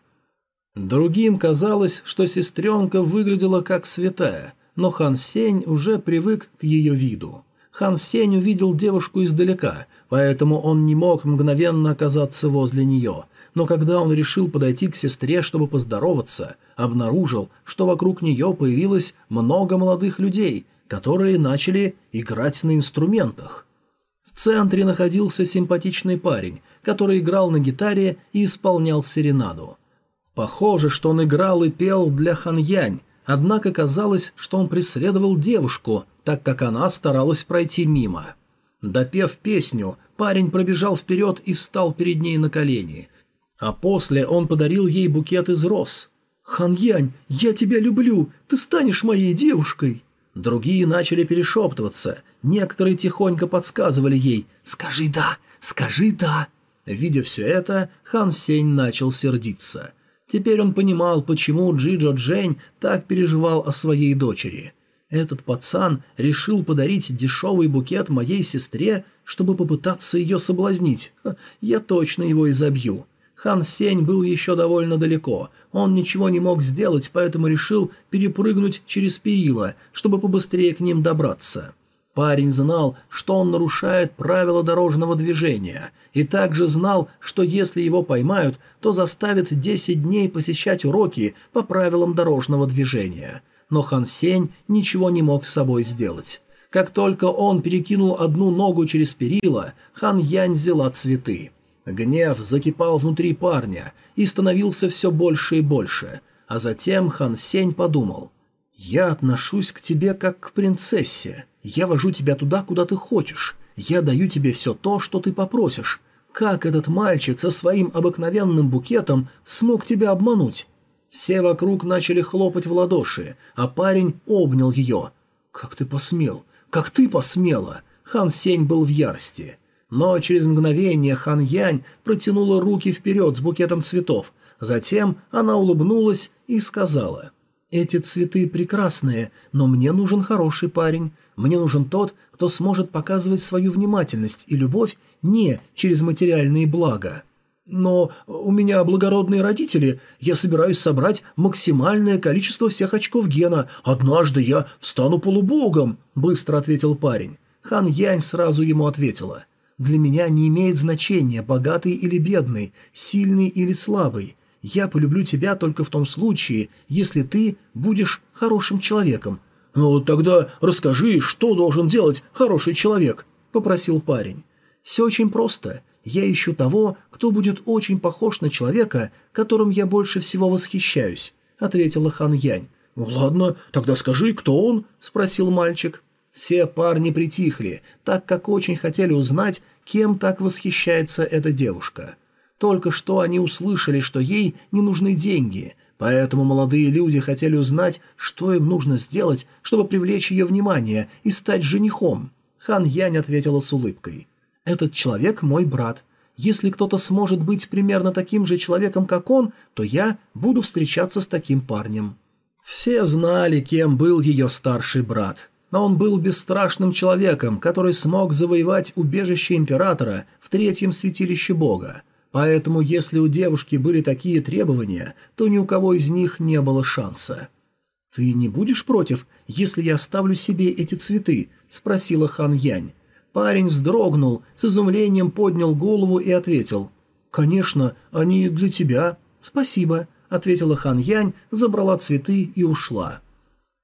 Другим казалось, что сестренка выглядела как святая, но Хан Сень уже привык к ее виду. Хан Сень увидел девушку издалека, поэтому он не мог мгновенно оказаться возле нее, но когда он решил подойти к сестре, чтобы поздороваться, обнаружил, что вокруг нее появилось много молодых людей, которые начали играть на инструментах. В центре находился симпатичный парень, который играл на гитаре и исполнял серенаду. Похоже, что он играл и пел для Хан Янь, однако казалось, что он преследовал девушку, так как она старалась пройти мимо. Допев песню, парень пробежал вперед и встал перед ней на колени. А после он подарил ей букет из роз. «Хан Янь, я тебя люблю, ты станешь моей девушкой!» Другие начали перешептываться, некоторые тихонько подсказывали ей «Скажи да! Скажи да!». Видя все это, Хан Сень начал сердиться. Теперь он понимал, почему Джиджо Джень так переживал о своей дочери. Этот пацан решил подарить дешевый букет моей сестре, чтобы попытаться ее соблазнить. Я точно его изобью. Хан Сень был еще довольно далеко. Он ничего не мог сделать, поэтому решил перепрыгнуть через перила, чтобы побыстрее к ним добраться. Парень знал, что он нарушает правила дорожного движения, и также знал, что если его поймают, то заставят 10 дней посещать уроки по правилам дорожного движения. Но Хан Сень ничего не мог с собой сделать. Как только он перекинул одну ногу через перила, Хан Янь взяла цветы. Гнев закипал внутри парня и становился все больше и больше, а затем Хан Сень подумал: «Я отношусь к тебе как к принцессе. Я вожу тебя туда, куда ты хочешь. Я даю тебе все то, что ты попросишь. Как этот мальчик со своим обыкновенным букетом смог тебя обмануть?» Все вокруг начали хлопать в ладоши, а парень обнял ее. «Как ты посмел? Как ты посмела?» Хан Сень был в ярости. Но через мгновение Хан Янь протянула руки вперед с букетом цветов. Затем она улыбнулась и сказала: «Эти цветы прекрасные, но мне нужен хороший парень. Мне нужен тот, кто сможет показывать свою внимательность и любовь не через материальные блага». «Но у меня благородные родители, я собираюсь собрать максимальное количество всех очков гена. Однажды я стану полубогом», — быстро ответил парень. Хан Янь сразу ему ответила: «Для меня не имеет значения, богатый или бедный, сильный или слабый. Я полюблю тебя только в том случае, если ты будешь хорошим человеком». «Ну, тогда расскажи, что должен делать хороший человек», — попросил парень. «Все очень просто. Я ищу того, кто будет очень похож на человека, которым я больше всего восхищаюсь», — ответила Хан Янь. «Ну ладно, тогда скажи, кто он?» — спросил мальчик. Все парни притихли, так как очень хотели узнать, кем так восхищается эта девушка. Только что они услышали, что ей не нужны деньги, поэтому молодые люди хотели узнать, что им нужно сделать, чтобы привлечь ее внимание и стать женихом. Хан Янь ответила с улыбкой: «Этот человек мой брат. Если кто-то сможет быть примерно таким же человеком, как он, то я буду встречаться с таким парнем». Все знали, кем был ее старший брат. Но он был бесстрашным человеком, который смог завоевать убежище императора в третьем святилище бога. Поэтому, если у девушки были такие требования, то ни у кого из них не было шанса. «Ты не будешь против, если я оставлю себе эти цветы?» – спросила Хан Янь. Парень вздрогнул, с изумлением поднял голову и ответил: «Конечно, они для тебя». «Спасибо», – ответила Хан Янь, забрала цветы и ушла.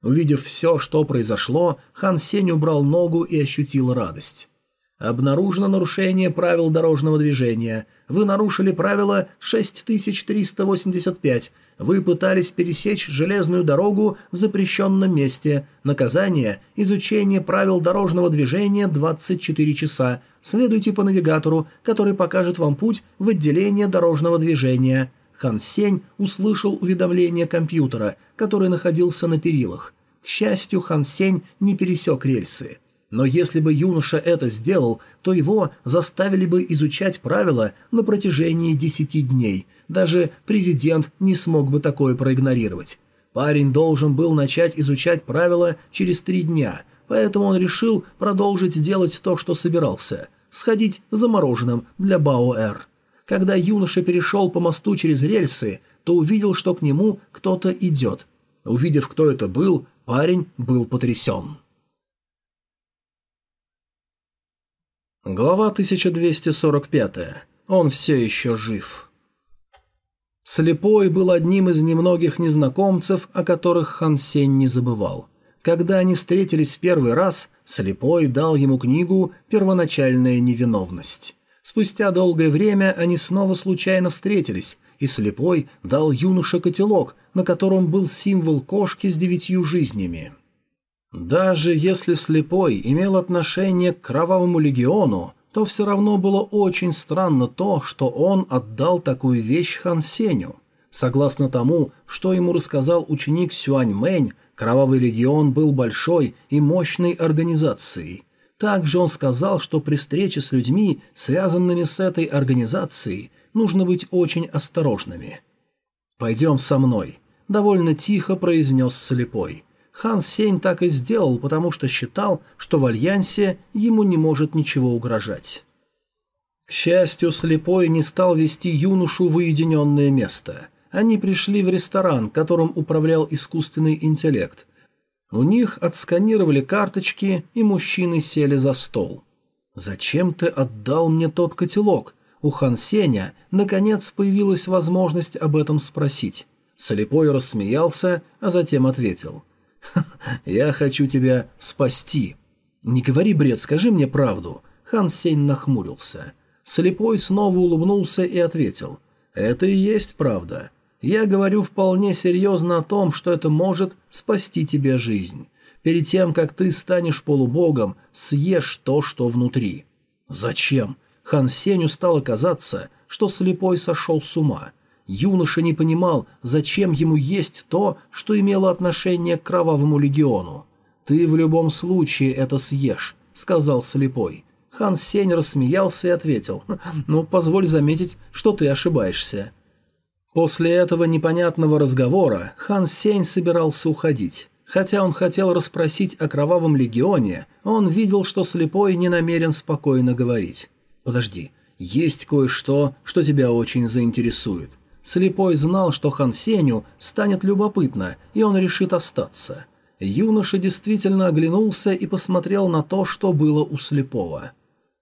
Увидев все, что произошло, Хан Сень убрал ногу и ощутил радость. Обнаружено нарушение правил дорожного движения. Вы нарушили правило 6385. Вы пытались пересечь железную дорогу в запрещенном месте. Наказание – изучение правил дорожного движения 24 часа. Следуйте по навигатору, который покажет вам путь в отделение дорожного движения. Хан Сень услышал уведомление компьютера, который находился на перилах. К счастью, Хан Сень не пересек рельсы. Но если бы юноша это сделал, то его заставили бы изучать правила на протяжении 10 дней. Даже президент не смог бы такое проигнорировать. Парень должен был начать изучать правила через 3 дня, поэтому он решил продолжить делать то, что собирался – сходить за мороженым для Баоэр. Когда юноша перешел по мосту через рельсы, то увидел, что к нему кто-то идет. Увидев, кто это был, парень был потрясен. Глава 1245. Он все еще жив. Слепой был одним из немногих незнакомцев, о которых Хан Сень не забывал. Когда они встретились в первый раз, Слепой дал ему книгу «Первоначальная невиновность». Спустя долгое время они снова случайно встретились, и Слепой дал юноше котелок, на котором был символ кошки с 9 жизнями. Даже если Слепой имел отношение к Кровавому легиону, то все равно было очень странно то, что он отдал такую вещь Хан Сенью. Согласно тому, что ему рассказал ученик Сюань Мэнь, Кровавый легион был большой и мощной организацией. Также он сказал, что при встрече с людьми, связанными с этой организацией, нужно быть очень осторожными. «Пойдем со мной», — довольно тихо произнес Слепой. Хан Сень так и сделал, потому что считал, что в Альянсе ему не может ничего угрожать. К счастью, Слепой не стал вести юношу в уединенное место. Они пришли в ресторан, которым управлял искусственный интеллект. У них отсканировали карточки, и мужчины сели за стол. «Зачем ты отдал мне тот котелок?» У Хан Сеня, наконец, появилась возможность об этом спросить. Слепой рассмеялся, а затем ответил. «Я хочу тебя спасти». «Не говори бред, скажи мне правду». Хан Сень нахмурился. Слепой снова улыбнулся и ответил. «Это и есть правда. Я говорю вполне серьезно о том, что это может спасти тебе жизнь. Перед тем, как ты станешь полубогом, съешь то, что внутри». «Зачем?» Хан Сенью стало казаться, что Слепой сошел с ума. Юноша не понимал, зачем ему есть то, что имело отношение к Кровавому легиону. «Ты в любом случае это съешь», — сказал Слепой. Хан Сень рассмеялся и ответил. «Ну, позволь заметить, что ты ошибаешься». После этого непонятного разговора Хан Сень собирался уходить. Хотя он хотел расспросить о Кровавом легионе, он видел, что Слепой не намерен спокойно говорить. «Подожди, есть кое-что, что тебя очень заинтересует». Слепой знал, что Хан Сенью станет любопытно, и он решит остаться. Юноша действительно оглянулся и посмотрел на то, что было у Слепого.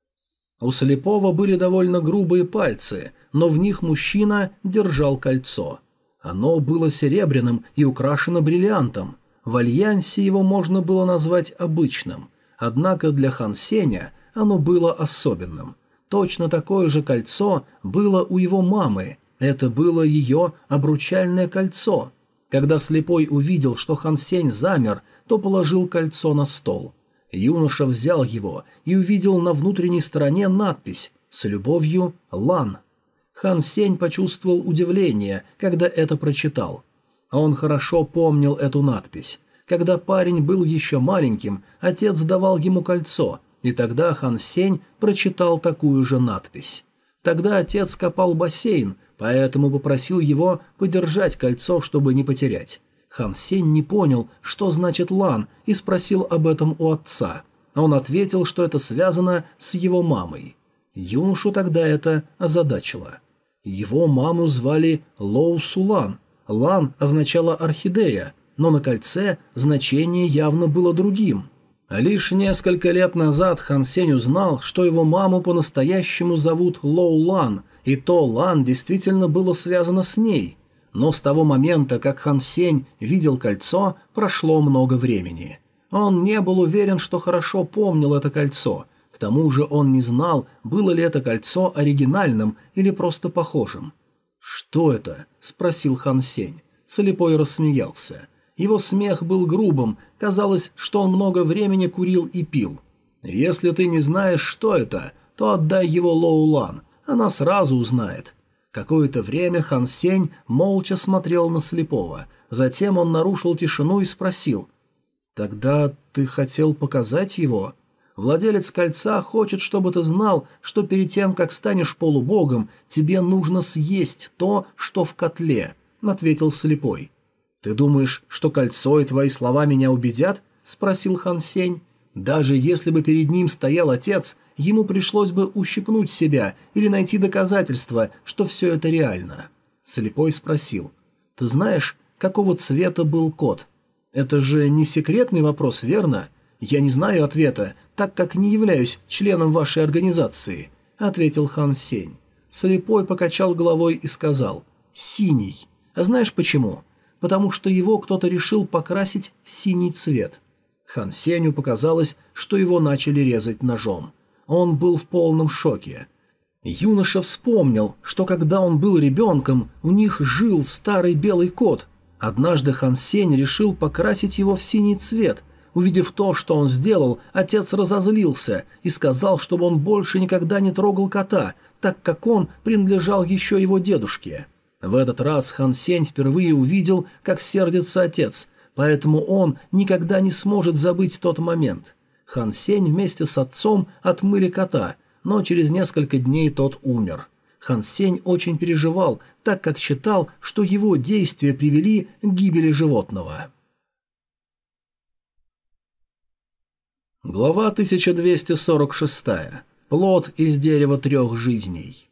У Слепого были довольно грубые пальцы, но в них мужчина держал кольцо. Оно было серебряным и украшено бриллиантом. В Альянсе его можно было назвать обычным, однако для Хан Сеня оно было особенным. Точно такое же кольцо было у его мамы. Это было ее обручальное кольцо. Когда Слепой увидел, что Хан Сень замер, то положил кольцо на стол. Юноша взял его и увидел на внутренней стороне надпись «С любовью, Лан». Хан Сень почувствовал удивление, когда это прочитал. Он хорошо помнил эту надпись. Когда парень был еще маленьким, отец давал ему кольцо, и тогда Хан Сень прочитал такую же надпись. Тогда отец копал бассейн, поэтому попросил его подержать кольцо, чтобы не потерять. Хан Сень не понял, что значит «лан», и спросил об этом у отца. Он ответил, что это связано с его мамой. Юношу тогда это озадачило. Его маму звали Лоу Сулан. «Лан» означало «орхидея», но на кольце значение явно было другим. Лишь несколько лет назад Хан Сень узнал, что его маму по-настоящему зовут Лоу Лан, и то Лан действительно было связано с ней. Но с того момента, как Хан Сень видел кольцо, прошло много времени. Он не был уверен, что хорошо помнил это кольцо. К тому же он не знал, было ли это кольцо оригинальным или просто похожим. «Что это?» – спросил Хан Сень. Слепой рассмеялся. Его смех был грубым, казалось, что он много времени курил и пил. «Если ты не знаешь, что это, то отдай его Лоу Лан, она сразу узнает». Какое-то время Хан Сень молча смотрел на Слепого, затем он нарушил тишину и спросил: «Тогда ты хотел показать его? Владелец кольца хочет, чтобы ты знал, что перед тем, как станешь полубогом, тебе нужно съесть то, что в котле», — ответил Слепой. «Ты думаешь, что кольцо и твои слова меня убедят?» — спросил Хан Сень. Даже если бы перед ним стоял отец, ему пришлось бы ущипнуть себя или найти доказательства, что все это реально. Слепой спросил: «Ты знаешь, какого цвета был кот?» «Это же не секретный вопрос, верно? Я не знаю ответа, так как не являюсь членом вашей организации», — ответил Хан Сень. Слепой покачал головой и сказал: «Синий. А знаешь почему? Потому что его кто-то решил покрасить в синий цвет». Хан Сенью показалось, что его начали резать ножом. Он был в полном шоке. Юноша вспомнил, что когда он был ребенком, у них жил старый белый кот. Однажды Хан Сень решил покрасить его в синий цвет. Увидев то, что он сделал, отец разозлился и сказал, чтобы он больше никогда не трогал кота, так как он принадлежал еще его дедушке. В этот раз Хан Сень впервые увидел, как сердится отец, поэтому он никогда не сможет забыть тот момент. Хан Сень вместе с отцом отмыли кота, но через несколько дней тот умер. Хан Сень очень переживал, так как считал, что его действия привели к гибели животного. Глава 1246. Плод из дерева трех жизней.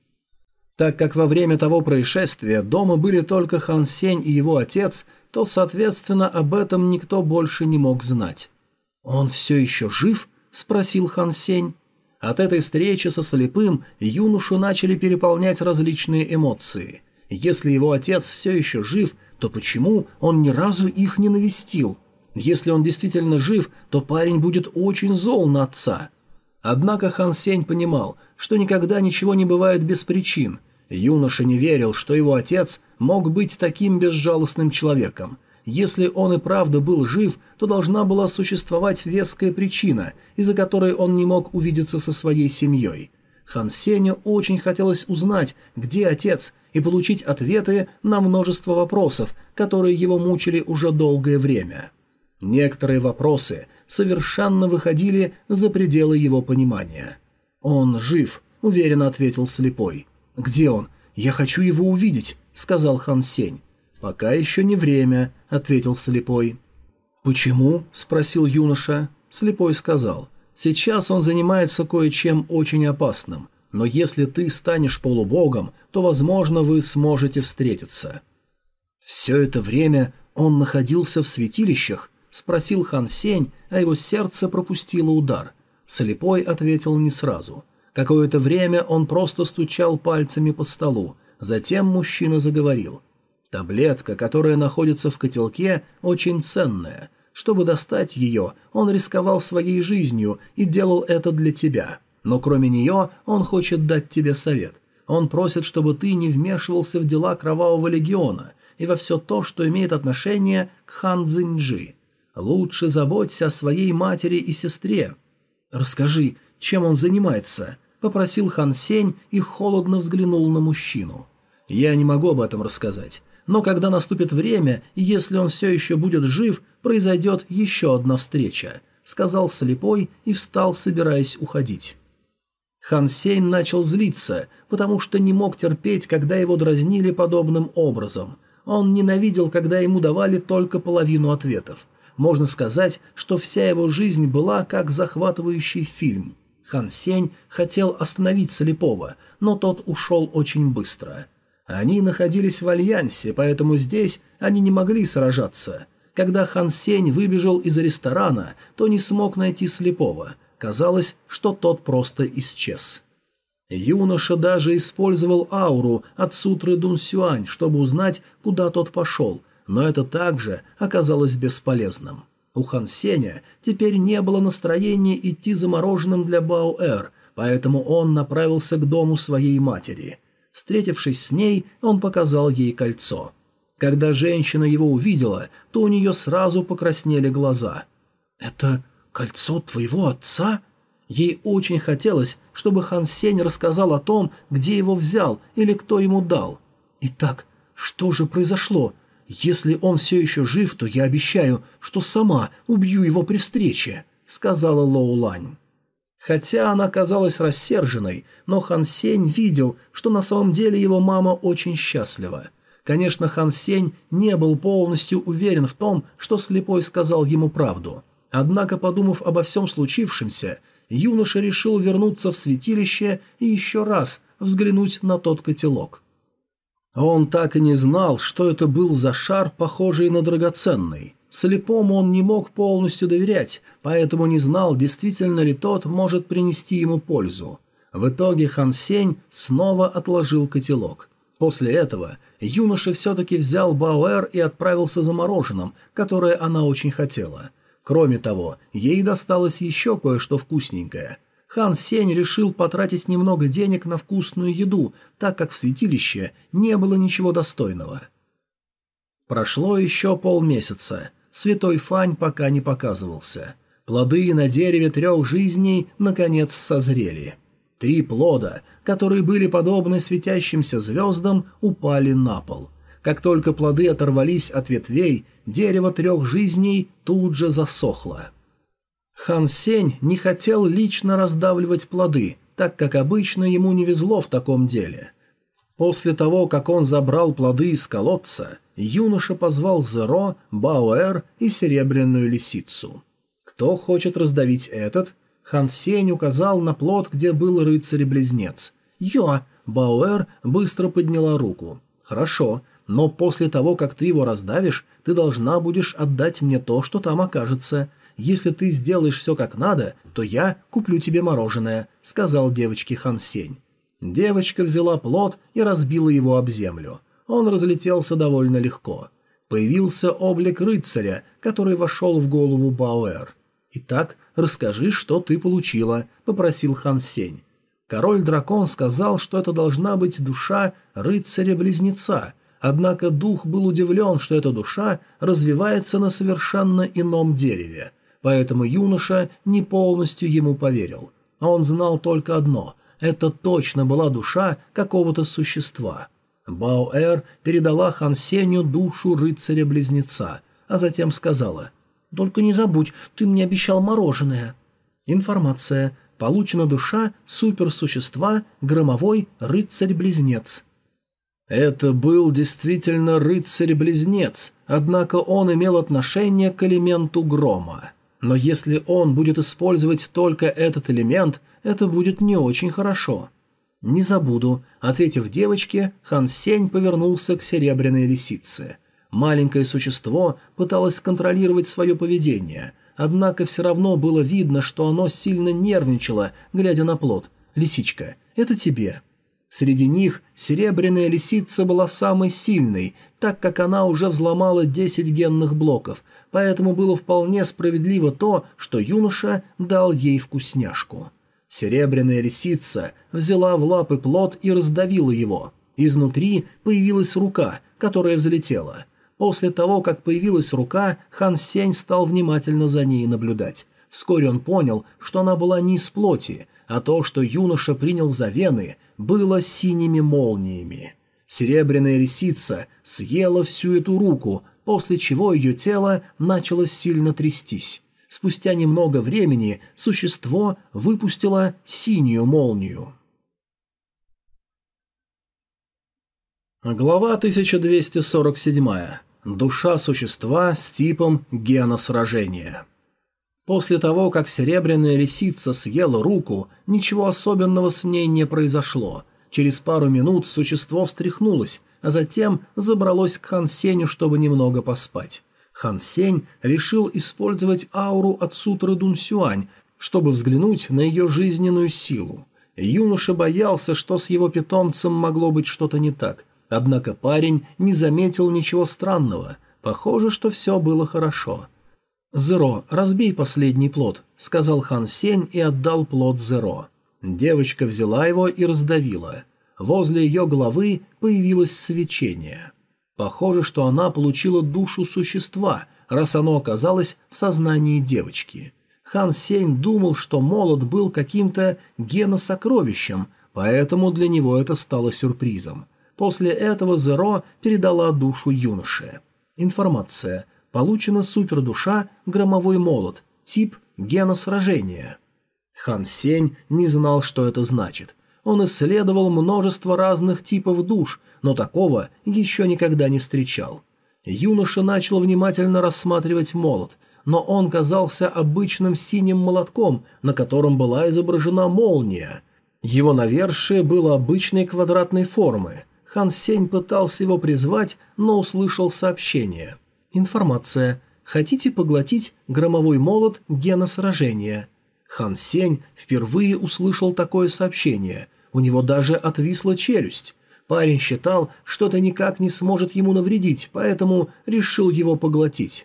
Так как во время того происшествия дома были только Хан Сень и его отец, то, соответственно, об этом никто больше не мог знать. «Он все еще жив?» – спросил Хан Сень. От этой встречи со слепым юношу начали переполнять различные эмоции. Если его отец все еще жив, то почему он ни разу их не навестил? Если он действительно жив, то парень будет очень зол на отца. Однако Хан Сень понимал, что никогда ничего не бывает без причин. Юноша не верил, что его отец мог быть таким безжалостным человеком. Если он и правда был жив, то должна была существовать веская причина, из-за которой он не мог увидеться со своей семьей. Хан Сенью очень хотелось узнать, где отец, и получить ответы на множество вопросов, которые его мучили уже долгое время. Некоторые вопросы совершенно выходили за пределы его понимания. «Он жив», — уверенно ответил Слепой. «Где он? Я хочу его увидеть», — сказал Хан Сень. «Пока еще не время», — ответил Слепой. «Почему?» — спросил юноша. Слепой сказал: «Сейчас он занимается кое-чем очень опасным, но если ты станешь полубогом, то, возможно, вы сможете встретиться». «Все это время он находился в святилищах?» — спросил Хан Сень, а его сердце пропустило удар. Слепой ответил не сразу. Какое-то время он просто стучал пальцами по столу, затем мужчина заговорил. «Таблетка, которая находится в котелке, очень ценная. Чтобы достать ее, он рисковал своей жизнью и делал это для тебя. Но кроме нее он хочет дать тебе совет. Он просит, чтобы ты не вмешивался в дела Кровавого Легиона и во все то, что имеет отношение к Хан Цзиньджи. Лучше заботься о своей матери и сестре». «Расскажи, чем он занимается?» — попросил Хан Сень и холодно взглянул на мужчину. «Я не могу об этом рассказать. Но когда наступит время, и если он все еще будет жив, произойдет еще одна встреча», — сказал Слепой и встал, собираясь уходить. Хан Сень начал злиться, потому что не мог терпеть, когда его дразнили подобным образом. Он ненавидел, когда ему давали только половину ответов. Можно сказать, что вся его жизнь была как захватывающий фильм. Хан Сень хотел остановить Слепого, но тот ушел очень быстро. Они находились в альянсе, поэтому здесь они не могли сражаться. Когда Хан Сень выбежал из ресторана, то не смог найти Слепого. Казалось, что тот просто исчез. Юноша даже использовал ауру от сутры Дунсюань, чтобы узнать, куда тот пошел, но это также оказалось бесполезным. У Хан Сеня теперь не было настроения идти за мороженым для Баоэр, поэтому он направился к дому своей матери. Встретившись с ней, он показал ей кольцо. Когда женщина его увидела, то у нее сразу покраснели глаза. «Это кольцо твоего отца?» Ей очень хотелось, чтобы Хан Сень рассказал о том, где его взял или кто ему дал. «Итак, что же произошло? Если он все еще жив, то я обещаю, что сама убью его при встрече», — сказала Лоу Лань. Хотя она казалась рассерженной, но Хан Сень видел, что на самом деле его мама очень счастлива. Конечно, Хан Сень не был полностью уверен в том, что слепой сказал ему правду. Однако, подумав обо всем случившемся, юноша решил вернуться в святилище и еще раз взглянуть на тот котелок. Он так и не знал, что это был за шар, похожий на драгоценный. Слепому он не мог полностью доверять, поэтому не знал, действительно ли тот может принести ему пользу. В итоге Хан Сень снова отложил котелок. После этого юноша все-таки взял Баоэр и отправился за мороженым, которое она очень хотела. Кроме того, ей досталось еще кое-что вкусненькое. Хан Сень решил потратить немного денег на вкусную еду, так как в святилище не было ничего достойного. Прошло еще полмесяца. Святой Фань пока не показывался. Плоды на дереве 3 жизней наконец созрели. 3 плода, которые были подобны светящимся звездам, упали на пол. Как только плоды оторвались от ветвей, дерево 3 жизней тут же засохло. Хан Сень не хотел лично раздавливать плоды, так как обычно ему не везло в таком деле. После того, как он забрал плоды из колодца, юноша позвал Зеро, Баоэр и Серебряную Лисицу. «Кто хочет раздавить этот?» Хан Сень указал на плод, где был рыцарь-близнец. «Я!» Баоэр быстро подняла руку. «Хорошо, но после того, как ты его раздавишь, ты должна будешь отдать мне то, что там окажется. Если ты сделаешь все как надо, то я куплю тебе мороженое», — сказал девочке Хан Сень. Девочка взяла плод и разбила его об землю. Он разлетелся довольно легко. Появился облик рыцаря, который вошел в голову Баоэр. «Итак, расскажи, что ты получила», — попросил Хан Сень. Король-дракон сказал, что это должна быть душа рыцаря-близнеца, однако дух был удивлен, что эта душа развивается на совершенно ином дереве, поэтому юноша не полностью ему поверил. Он знал только одно — это точно была душа какого-то существа. Баоэр передала Хан Сенью душу рыцаря-близнеца, а затем сказала: «Только не забудь, ты мне обещал мороженое». Информация. Получена душа суперсущества громовой рыцарь-близнец. Это был действительно рыцарь-близнец, однако он имел отношение к элементу грома. Но если он будет использовать только этот элемент, это будет не очень хорошо. «Не забуду», — ответив девочке, Хан Сень повернулся к Серебряной Лисице. Маленькое существо пыталось контролировать свое поведение, однако все равно было видно, что оно сильно нервничало, глядя на плод. «Лисичка, это тебе». Среди них Серебряная Лисица была самой сильной, так как она уже взломала 10 генных блоков, поэтому было вполне справедливо то, что юноша дал ей вкусняшку. Серебряная Лисица взяла в лапы плод и раздавила его. Изнутри появилась рука, которая взлетела. После того, как появилась рука, Хан Сень стал внимательно за ней наблюдать. Вскоре он понял, что она была не из плоти, а то, что юноша принял за вены, было синими молниями. Серебряная Лисица съела всю эту руку, после чего ее тело начало сильно трястись. Спустя немного времени существо выпустило синюю молнию. Глава 1247. Душа существа с типом гена сражения. После того, как Серебряная Лисица съела руку, ничего особенного с ней не произошло. Через пару минут существо встряхнулось, а затем забралось к Хан Сенью, чтобы немного поспать. Хан Сень решил использовать ауру от сутры Дунсюань, чтобы взглянуть на ее жизненную силу. Юноша боялся, что с его питомцем могло быть что-то не так, однако парень не заметил ничего странного. Похоже, что все было хорошо. «Зеро, разбей последний плод», — сказал Хан Сень и отдал плод Зеро. Девочка взяла его и раздавила. Возле ее головы появилось свечение. Похоже, что она получила душу существа, раз оно оказалось в сознании девочки. Хан Сень думал, что молот был каким-то геносокровищем, поэтому для него это стало сюрпризом. После этого Зеро передала душу юноше. Информация. Получена супердуша «Громовой молот». Тип геносражения. Хан Сень не знал, что это значит. Он исследовал множество разных типов душ, но такого еще никогда не встречал. Юноша начал внимательно рассматривать молот, но он казался обычным синим молотком, на котором была изображена молния. Его навершие было обычной квадратной формы. Хан Сень пытался его призвать, но услышал сообщение. Информация. Хотите поглотить громовой молот геносражения? Хан Сень впервые услышал такое сообщение. У него даже отвисла челюсть. Парень считал, что это никак не сможет ему навредить, поэтому решил его поглотить.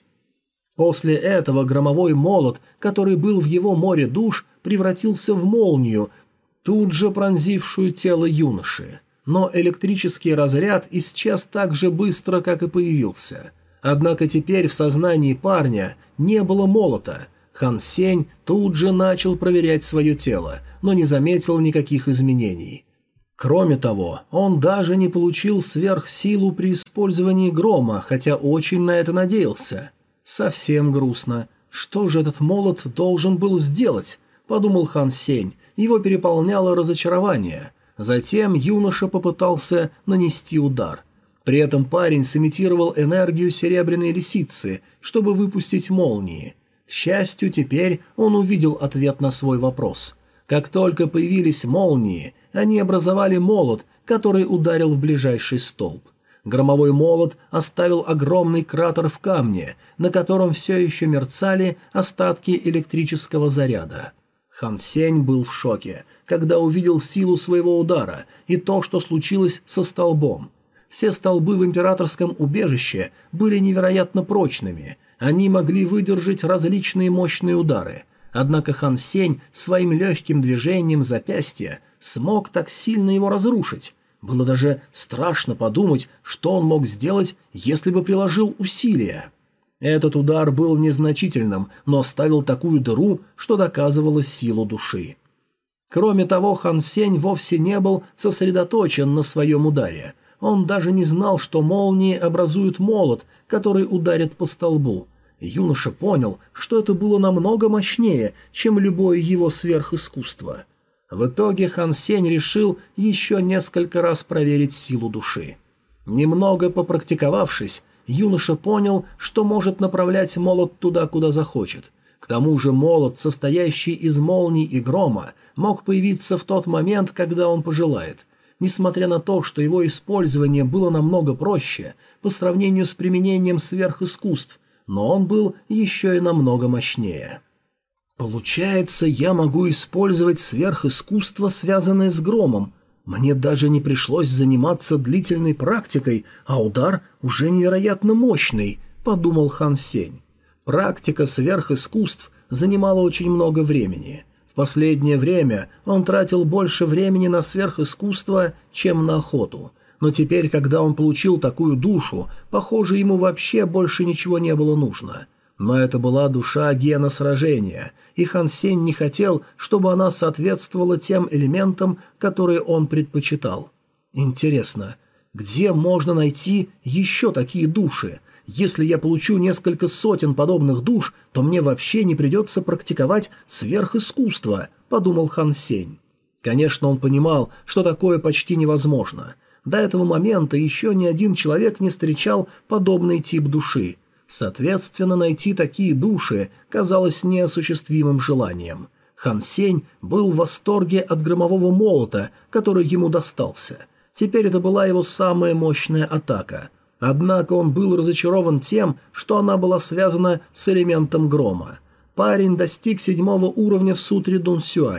После этого громовой молот, который был в его море душ, превратился в молнию, тут же пронзившую тело юноши. Но электрический разряд исчез так же быстро, как и появился. Однако теперь в сознании парня не было молота. Хан Сень тут же начал проверять свое тело, но не заметил никаких изменений. Кроме того, он даже не получил сверхсилу при использовании грома, хотя очень на это надеялся. Совсем грустно. Что же этот молот должен был сделать? Подумал Хан Сень. Его переполняло разочарование. Затем юноша попытался нанести удар. При этом парень сымитировал энергию серебряной лисицы, чтобы выпустить молнии. К счастью, теперь он увидел ответ на свой вопрос. Как только появились молнии, они образовали молот, который ударил в ближайший столб. Громовой молот оставил огромный кратер в камне, на котором все еще мерцали остатки электрического заряда. Хан Сень был в шоке, когда увидел силу своего удара и то, что случилось со столбом. Все столбы в императорском убежище были невероятно прочными, они могли выдержать различные мощные удары. Однако Хан Сень своим легким движением запястья смог так сильно его разрушить. Было даже страшно подумать, что он мог сделать, если бы приложил усилия. Этот удар был незначительным, но оставил такую дыру, что доказывало силу души. Кроме того, Хан Сень вовсе не был сосредоточен на своем ударе. Он даже не знал, что молнии образуют молот, который ударит по столбу. Юноша понял, что это было намного мощнее, чем любое его сверхискусство. В итоге Хан Сень решил еще несколько раз проверить силу души. Немного попрактиковавшись, юноша понял, что может направлять молот туда, куда захочет. К тому же молот, состоящий из молний и грома, мог появиться в тот момент, когда он пожелает. Несмотря на то, что его использование было намного проще по сравнению с применением сверхискусств, но он был еще и намного мощнее. Получается, я могу использовать сверхискусство, связанное с громом. Мне даже не пришлось заниматься длительной практикой, а удар уже невероятно мощный, подумал Хан Сень. Практика сверхискусств занимала очень много времени. В последнее время он тратил больше времени на сверхискусство, чем на охоту. Но теперь, когда он получил такую душу, похоже, ему вообще больше ничего не было нужно. Но это была душа геносражения, и Хан Сень не хотел, чтобы она соответствовала тем элементам, которые он предпочитал. Интересно, где можно найти еще такие души? Если я получу несколько сотен подобных душ, то мне вообще не придется практиковать сверхискусство, подумал Хан Сень. Конечно, он понимал, что такое почти невозможно. До этого момента еще ни один человек не встречал подобный тип души. Соответственно, найти такие души казалось неосуществимым желанием. Хан Сень был в восторге от громового молота, который ему достался. Теперь это была его самая мощная атака. Однако он был разочарован тем, что она была связана с элементом грома. Парень достиг 7-го уровня в сутре Дун Сюань.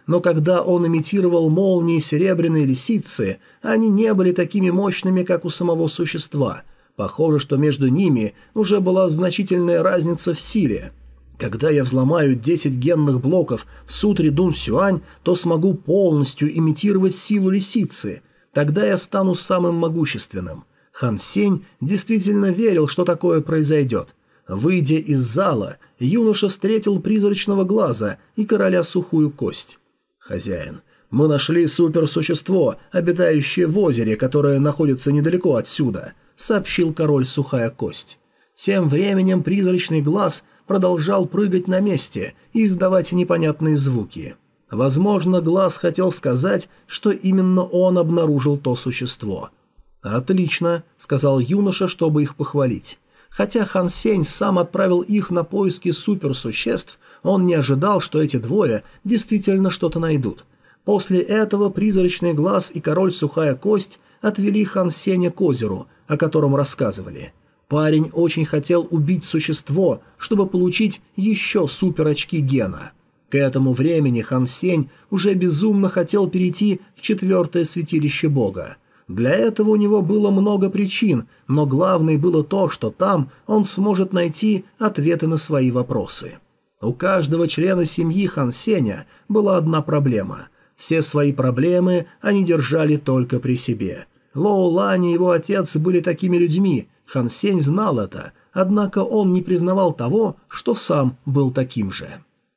но когда он имитировал молнии серебряной лисицы, они не были такими мощными, как у самого существа. Похоже, что между ними уже была значительная разница в силе. Когда я взломаю 10 генных блоков в сутре Дун Сюань, то смогу полностью имитировать силу лисицы. Тогда я стану самым могущественным. Хан Сень действительно верил, что такое произойдет. Выйдя из зала, юноша встретил призрачного глаза и короля сухую кость. «Хозяин, мы нашли суперсущество, обитающее в озере, которое находится недалеко отсюда», — сообщил король сухая кость. Тем временем призрачный глаз продолжал прыгать на месте и издавать непонятные звуки. Возможно, глаз хотел сказать, что именно он обнаружил то существо. «Отлично», — сказал юноша, чтобы их похвалить. Хотя Хан Сень сам отправил их на поиски суперсуществ, он не ожидал, что эти двое действительно что-то найдут. После этого призрачный глаз и король сухая кость отвели Хан Сеня к озеру, о котором рассказывали. Парень очень хотел убить существо, чтобы получить еще суперочки гена. К этому времени Хан Сень уже безумно хотел перейти в 4-е святилище бога. Для этого у него было много причин, но главной было то, что там он сможет найти ответы на свои вопросы. У каждого члена семьи Хан Сеня была одна проблема. Все свои проблемы они держали только при себе. Лоу Лань и его отец были такими людьми, Хан Сень знал это, однако он не признавал того, что сам был таким же.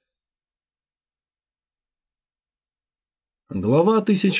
Глава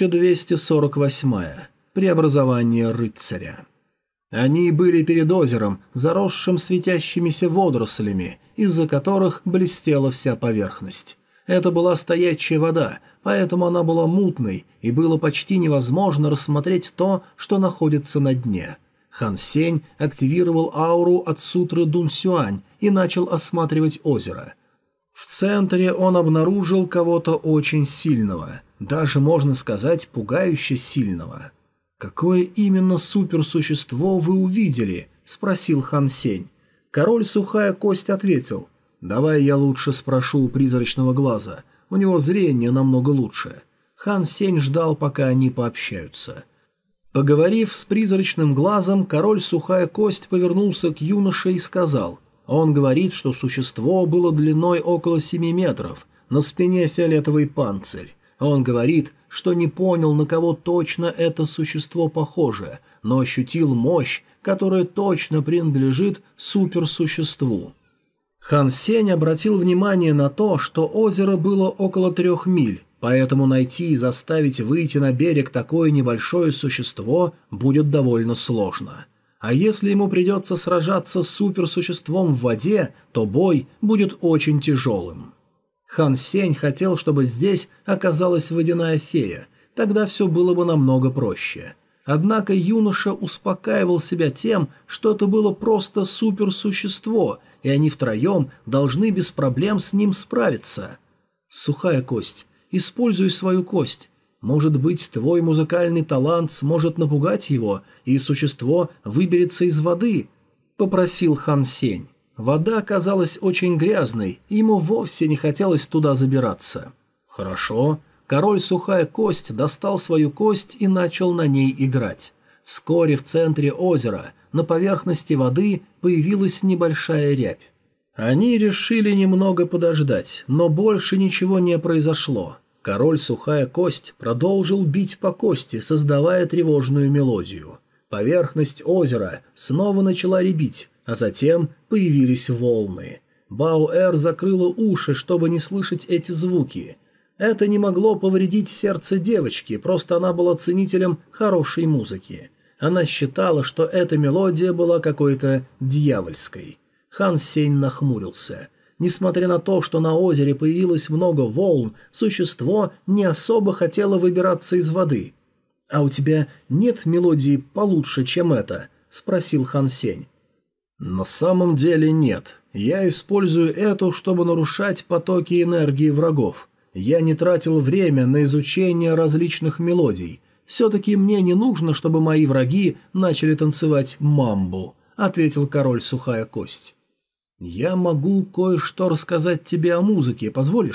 1248. Преобразование рыцаря. Они были перед озером, заросшим светящимися водорослями, из-за которых блестела вся поверхность. Это была стоячая вода, поэтому она была мутной, и было почти невозможно рассмотреть то, что находится на дне. Хан Сень активировал ауру от сутры Дун Сюань и начал осматривать озеро. В центре он обнаружил кого-то очень сильного, даже, можно сказать, пугающе сильного. «Какое именно суперсущество вы увидели?» – спросил Хан Сень. Король сухая кость ответил: «Давай я лучше спрошу у призрачного глаза, у него зрение намного лучше». Хан Сень ждал, пока они пообщаются. Поговорив с призрачным глазом, король сухая кость повернулся к юноше и сказал: «Он говорит, что существо было длиной около 7 метров, на спине фиолетовый панцирь. Он говорит, что не понял, на кого точно это существо похоже, но ощутил мощь, которая точно принадлежит суперсуществу». Хан Сень обратил внимание на то, что озеро было около 3 миль, поэтому найти и заставить выйти на берег такое небольшое существо будет довольно сложно. А если ему придется сражаться с суперсуществом в воде, то бой будет очень тяжелым. Хан Сень хотел, чтобы здесь оказалась водяная фея, тогда все было бы намного проще. Однако юноша успокаивал себя тем, что это было просто суперсущество, и они втроем должны без проблем с ним справиться. «Сухая кость, используй свою кость. Может быть, твой музыкальный талант сможет напугать его, и существо выберется из воды», — попросил Хан Сень. Вода казалась очень грязной, и ему вовсе не хотелось туда забираться. «Хорошо». Король сухая кость достал свою кость и начал на ней играть. Вскоре в центре озера, на поверхности воды, появилась небольшая рябь. Они решили немного подождать, но больше ничего не произошло. Король сухая кость продолжил бить по кости, создавая тревожную мелодию. Поверхность озера снова начала рябить, а затем появились волны. Баоэр закрыла уши, чтобы не слышать эти звуки. Это не могло повредить сердце девочки, просто она была ценителем хорошей музыки. Она считала, что эта мелодия была какой-то дьявольской. Хан Сень нахмурился. Несмотря на то, что на озере появилось много волн, существо не особо хотело выбираться из воды. «А у тебя нет мелодии получше, чем это?» – спросил Хан Сень. «На самом деле нет. Я использую эту, чтобы нарушать потоки энергии врагов. Я не тратил время на изучение различных мелодий. Все-таки мне не нужно, чтобы мои враги начали танцевать мамбу», — ответил король сухая кость. «Я могу кое-что рассказать тебе о музыке, позволишь?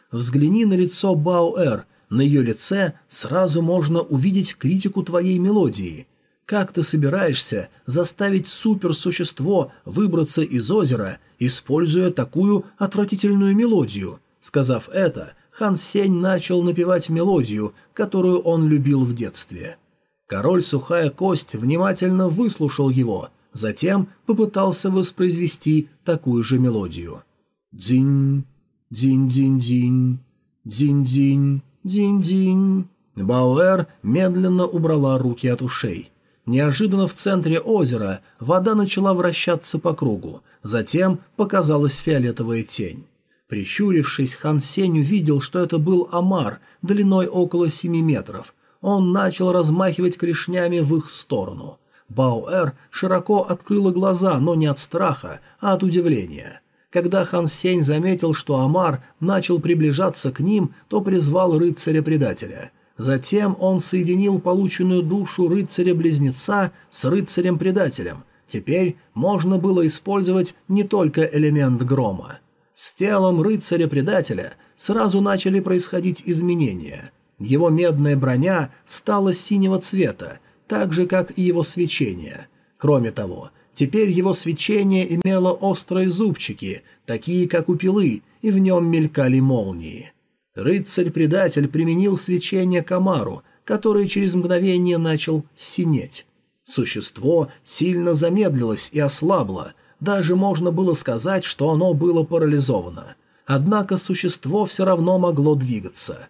Взгляни на лицо Баоэр. На ее лице сразу можно увидеть критику твоей мелодии. Как ты собираешься заставить суперсущество выбраться из озера, используя такую отвратительную мелодию? Сказав это, Хан Сень начал напевать мелодию, которую он любил в детстве. Король Сухая Кость внимательно выслушал его, затем попытался воспроизвести такую же мелодию. «Дзинь, дзинь-дзинь-дзинь, дзинь-дзинь, дзинь-дзинь». Баоэр медленно убрала руки от ушей. Неожиданно в центре озера вода начала вращаться по кругу, затем показалась фиолетовая тень. Прищурившись, Хан Сень увидел, что это был омар длиной около 7 метров. Он начал размахивать клешнями в их сторону. Баоэр широко открыла глаза, но не от страха, а от удивления. Когда Хан Сень заметил, что омар начал приближаться к ним, то призвал рыцаря-предателя. Затем он соединил полученную душу рыцаря-близнеца с рыцарем-предателем. Теперь можно было использовать не только элемент грома. С телом рыцаря-предателя сразу начали происходить изменения. Его медная броня стала синего цвета, так же, как и его свечение. Кроме того, теперь его свечение имело острые зубчики, такие как у пилы, и в нем мелькали молнии. Рыцарь-предатель применил свечение к омару, который через мгновение начал синеть. Существо сильно замедлилось и ослабло, даже можно было сказать, что оно было парализовано. Однако существо все равно могло двигаться.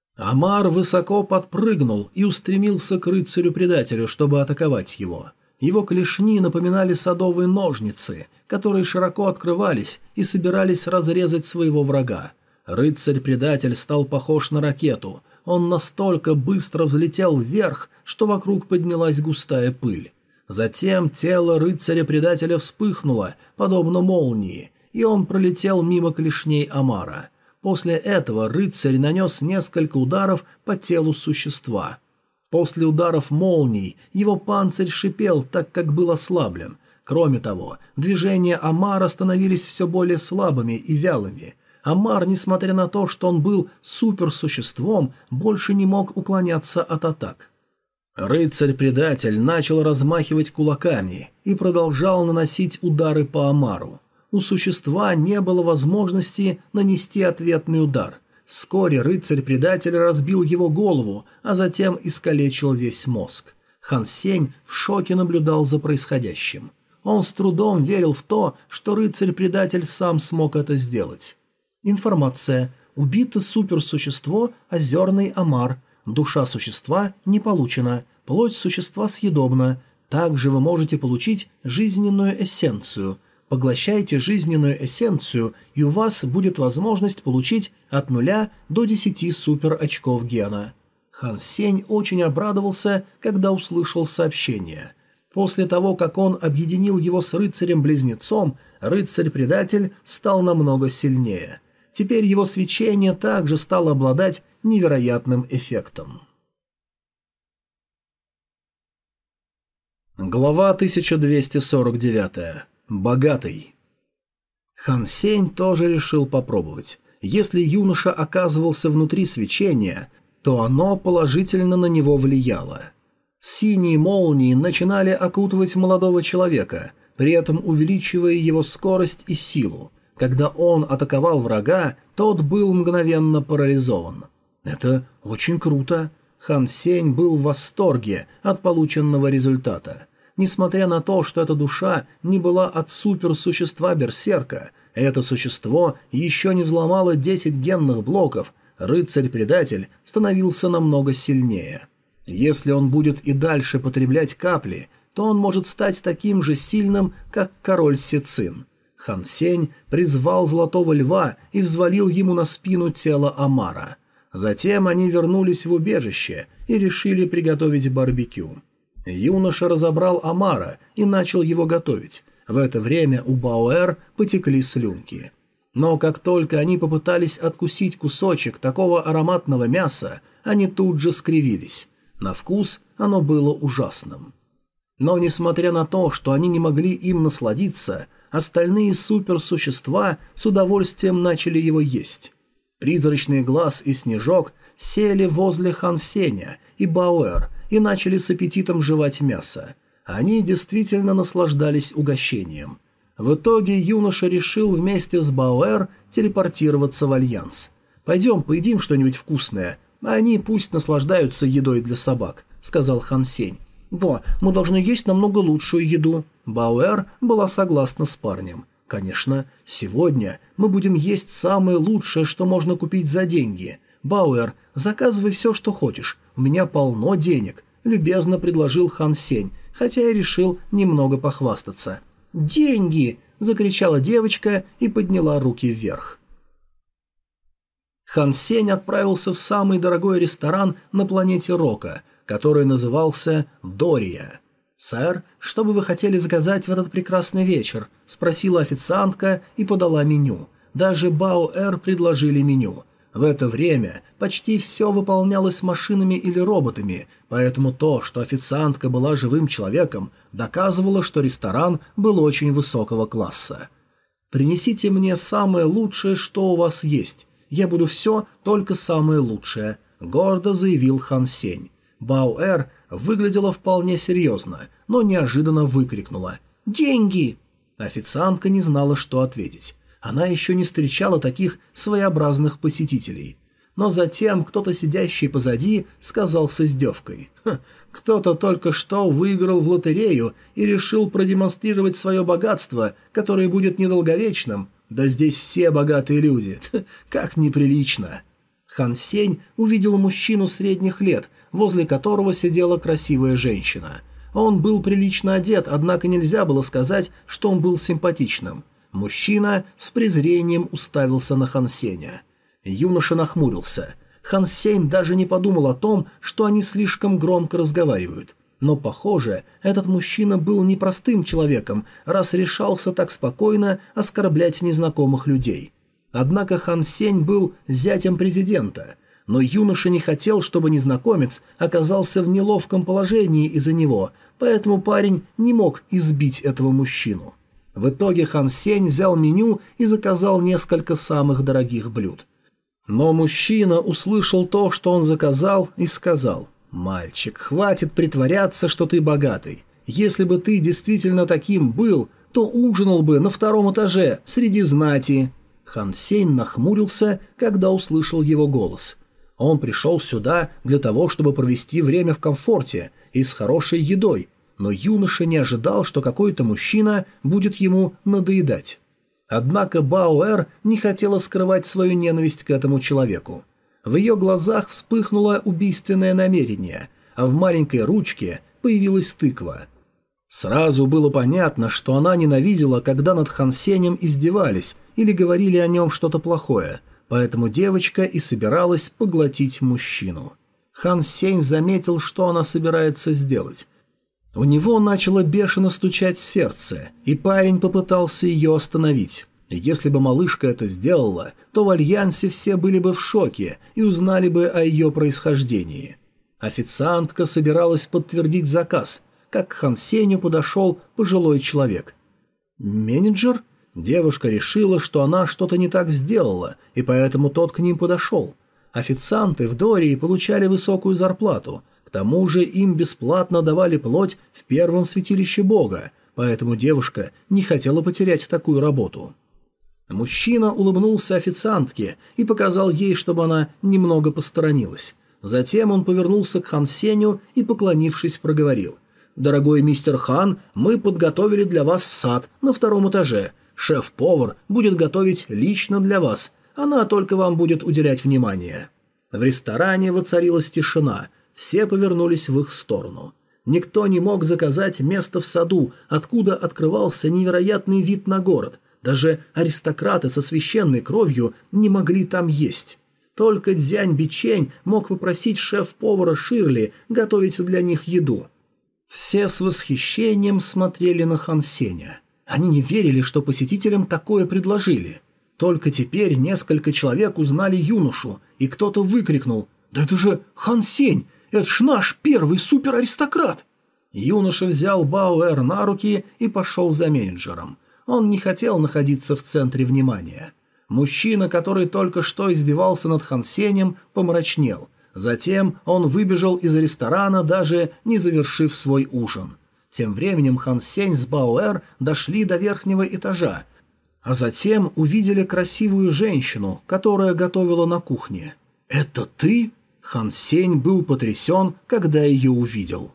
Омар высоко подпрыгнул и устремился к рыцарю-предателю, чтобы атаковать его. Его клешни напоминали садовые ножницы, которые широко открывались и собирались разрезать своего врага. Рыцарь-предатель стал похож на ракету. Он настолько быстро взлетел вверх, что вокруг поднялась густая пыль. Затем тело рыцаря-предателя вспыхнуло, подобно молнии, и он пролетел мимо клешней омара. После этого рыцарь нанес несколько ударов по телу существа. После ударов молний его панцирь шипел, так как был ослаблен. Кроме того, движения омара становились все более слабыми и вялыми. Омар, несмотря на то, что он был суперсуществом, больше не мог уклоняться от атак. Рыцарь-предатель начал размахивать кулаками и продолжал наносить удары по омару. У существа не было возможности нанести ответный удар. Вскоре рыцарь-предатель разбил его голову, а затем искалечил весь мозг. Хан Сень в шоке наблюдал за происходящим. Он с трудом верил в то, что рыцарь-предатель сам смог это сделать. Информация. Убито суперсущество озерный омар. Душа существа не получена. Плоть существа съедобна. Также вы можете получить жизненную эссенцию. Поглощайте жизненную эссенцию, и у вас будет возможность получить от 0 до 10 супер очков гена. Хан Сень очень обрадовался, когда услышал сообщение. После того, как он объединил его с рыцарем-близнецом, рыцарь-предатель стал намного сильнее. Теперь его свечение также стало обладать невероятным эффектом. Глава 1249. Богатый. Хан Сень тоже решил попробовать. Если юноша оказывался внутри свечения, то оно положительно на него влияло. Синие молнии начинали окутывать молодого человека, при этом увеличивая его скорость и силу. Когда он атаковал врага, тот был мгновенно парализован. Это очень круто. Хан Сень был в восторге от полученного результата. Несмотря на то, что эта душа не была от суперсущества-берсерка, это существо еще не взломало 10 генных блоков, рыцарь-предатель становился намного сильнее. Если он будет и дальше потреблять капли, то он может стать таким же сильным, как король Сицин. Хан Сень призвал Золотого Льва и взвалил ему на спину тело омара. Затем они вернулись в убежище и решили приготовить барбекю. Юноша разобрал омара и начал его готовить. В это время у Баоэр потекли слюнки. Но как только они попытались откусить кусочек такого ароматного мяса, они тут же скривились. На вкус оно было ужасным. Но несмотря на то, что они не могли им насладиться, остальные суперсущества с удовольствием начали его есть. Призрачный глаз и снежок сели возле Хан Сеня и Баоэр и начали с аппетитом жевать мясо. Они действительно наслаждались угощением. В итоге юноша решил вместе с Баоэр телепортироваться в Альянс. «Пойдем, поедим что-нибудь вкусное, а они пусть наслаждаются едой для собак», — сказал Хан Сень. «Да, мы должны есть намного лучшую еду». Баоэр была согласна с парнем. «Конечно, сегодня мы будем есть самое лучшее, что можно купить за деньги. Баоэр, заказывай все, что хочешь, у меня полно денег», — любезно предложил Хан Сень, хотя и решил немного похвастаться. «Деньги!» – закричала девочка и подняла руки вверх. Хан Сень отправился в самый дорогой ресторан на планете Рока, который назывался Дория. «Сэр, что бы вы хотели заказать в этот прекрасный вечер?» – спросила официантка и подала меню. Даже Баоэр предложили меню. В это время почти все выполнялось машинами или роботами, поэтому то, что официантка была живым человеком, доказывало, что ресторан был очень высокого класса. «Принесите мне самое лучшее, что у вас есть. Я буду все, только самое лучшее», — гордо заявил Хан Сень. Баоэр выглядела вполне серьезно, но неожиданно выкрикнула «Деньги!». Официантка не знала, что ответить. Она еще не встречала таких своеобразных посетителей. Но затем кто-то, сидящий позади, сказал с издевкой: «Кто-то только что выиграл в лотерею и решил продемонстрировать свое богатство, которое будет недолговечным. Да здесь все богатые люди. Как неприлично!» Хан Сень увидел мужчину средних лет, возле которого сидела красивая женщина. Он был прилично одет, однако нельзя было сказать, что он был симпатичным. Мужчина с презрением уставился на Хан Сеня. Юноша нахмурился. Хан Сень даже не подумал о том, что они слишком громко разговаривают. Но, похоже, этот мужчина был непростым человеком, раз решался так спокойно оскорблять незнакомых людей. Однако Хан Сень был зятем президента, но юноша не хотел, чтобы незнакомец оказался в неловком положении из-за него, поэтому парень не мог избить этого мужчину. В итоге Хан Сень взял меню и заказал несколько самых дорогих блюд. Но мужчина услышал то, что он заказал, и сказал: «Мальчик, хватит притворяться, что ты богатый. Если бы ты действительно таким был, то ужинал бы на 2-м этаже среди знати». Хан Сень нахмурился, когда услышал его голос. Он пришел сюда для того, чтобы провести время в комфорте и с хорошей едой, но юноша не ожидал, что какой-то мужчина будет ему надоедать. Однако Баоэр не хотела скрывать свою ненависть к этому человеку. В ее глазах вспыхнуло убийственное намерение, а в маленькой ручке появилась тыква. Сразу было понятно, что она ненавидела, когда над Хан Сенем издевались или говорили о нем что-то плохое, поэтому девочка и собиралась поглотить мужчину. Хан Сень заметил, что она собирается сделать. У него начало бешено стучать сердце, и парень попытался ее остановить. Если бы малышка это сделала, то в Альянсе все были бы в шоке и узнали бы о ее происхождении. Официантка собиралась подтвердить заказ, как к Хан Сенью подошел пожилой человек. «Менеджер?» Девушка решила, что она что-то не так сделала, и поэтому тот к ним подошел. Официанты в Дории получали высокую зарплату, к тому же им бесплатно давали плоть в первом святилище бога, поэтому девушка не хотела потерять такую работу. Мужчина улыбнулся официантке и показал ей, чтобы она немного посторонилась. Затем он повернулся к Хан Сеню и, поклонившись, проговорил: «Дорогой мистер Хан, мы подготовили для вас сад на 2-м этаже. Шеф-повар будет готовить лично для вас, она только вам будет уделять внимание». В ресторане воцарилась тишина, все повернулись в их сторону. Никто не мог заказать место в саду, откуда открывался невероятный вид на город. Даже аристократы со священной кровью не могли там есть. Только Цзянь Бичень мог попросить шеф-повара Ширли готовить для них еду. Все с восхищением смотрели на Хан Сеня. Они не верили, что посетителям такое предложили. Только теперь несколько человек узнали юношу, и кто-то выкрикнул: «Да это же Хан Сень! Это ж наш первый супераристократ!» Юноша взял Баоэр на руки и пошел за менеджером. Он не хотел находиться в центре внимания. Мужчина, который только что издевался над Хан Сенем, помрачнел. Затем он выбежал из ресторана, даже не завершив свой ужин. Тем временем Хан Сень с Баоэр дошли до верхнего этажа, а затем увидели красивую женщину, которая готовила на кухне. «Это ты?» Хан Сень был потрясен, когда ее увидел.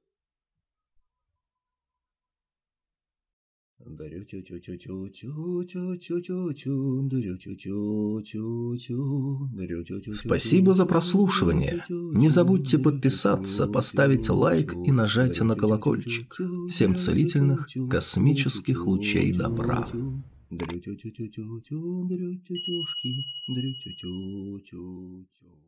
Спасибо за прослушивание. Не забудьте подписаться, поставить лайк и нажать на колокольчик. Всем целительных космических лучей добра. Дрю-тю-тю-тю-тю-тю, дрю-тю-тю-тюшки, дрю-тю-тю-тю-тю.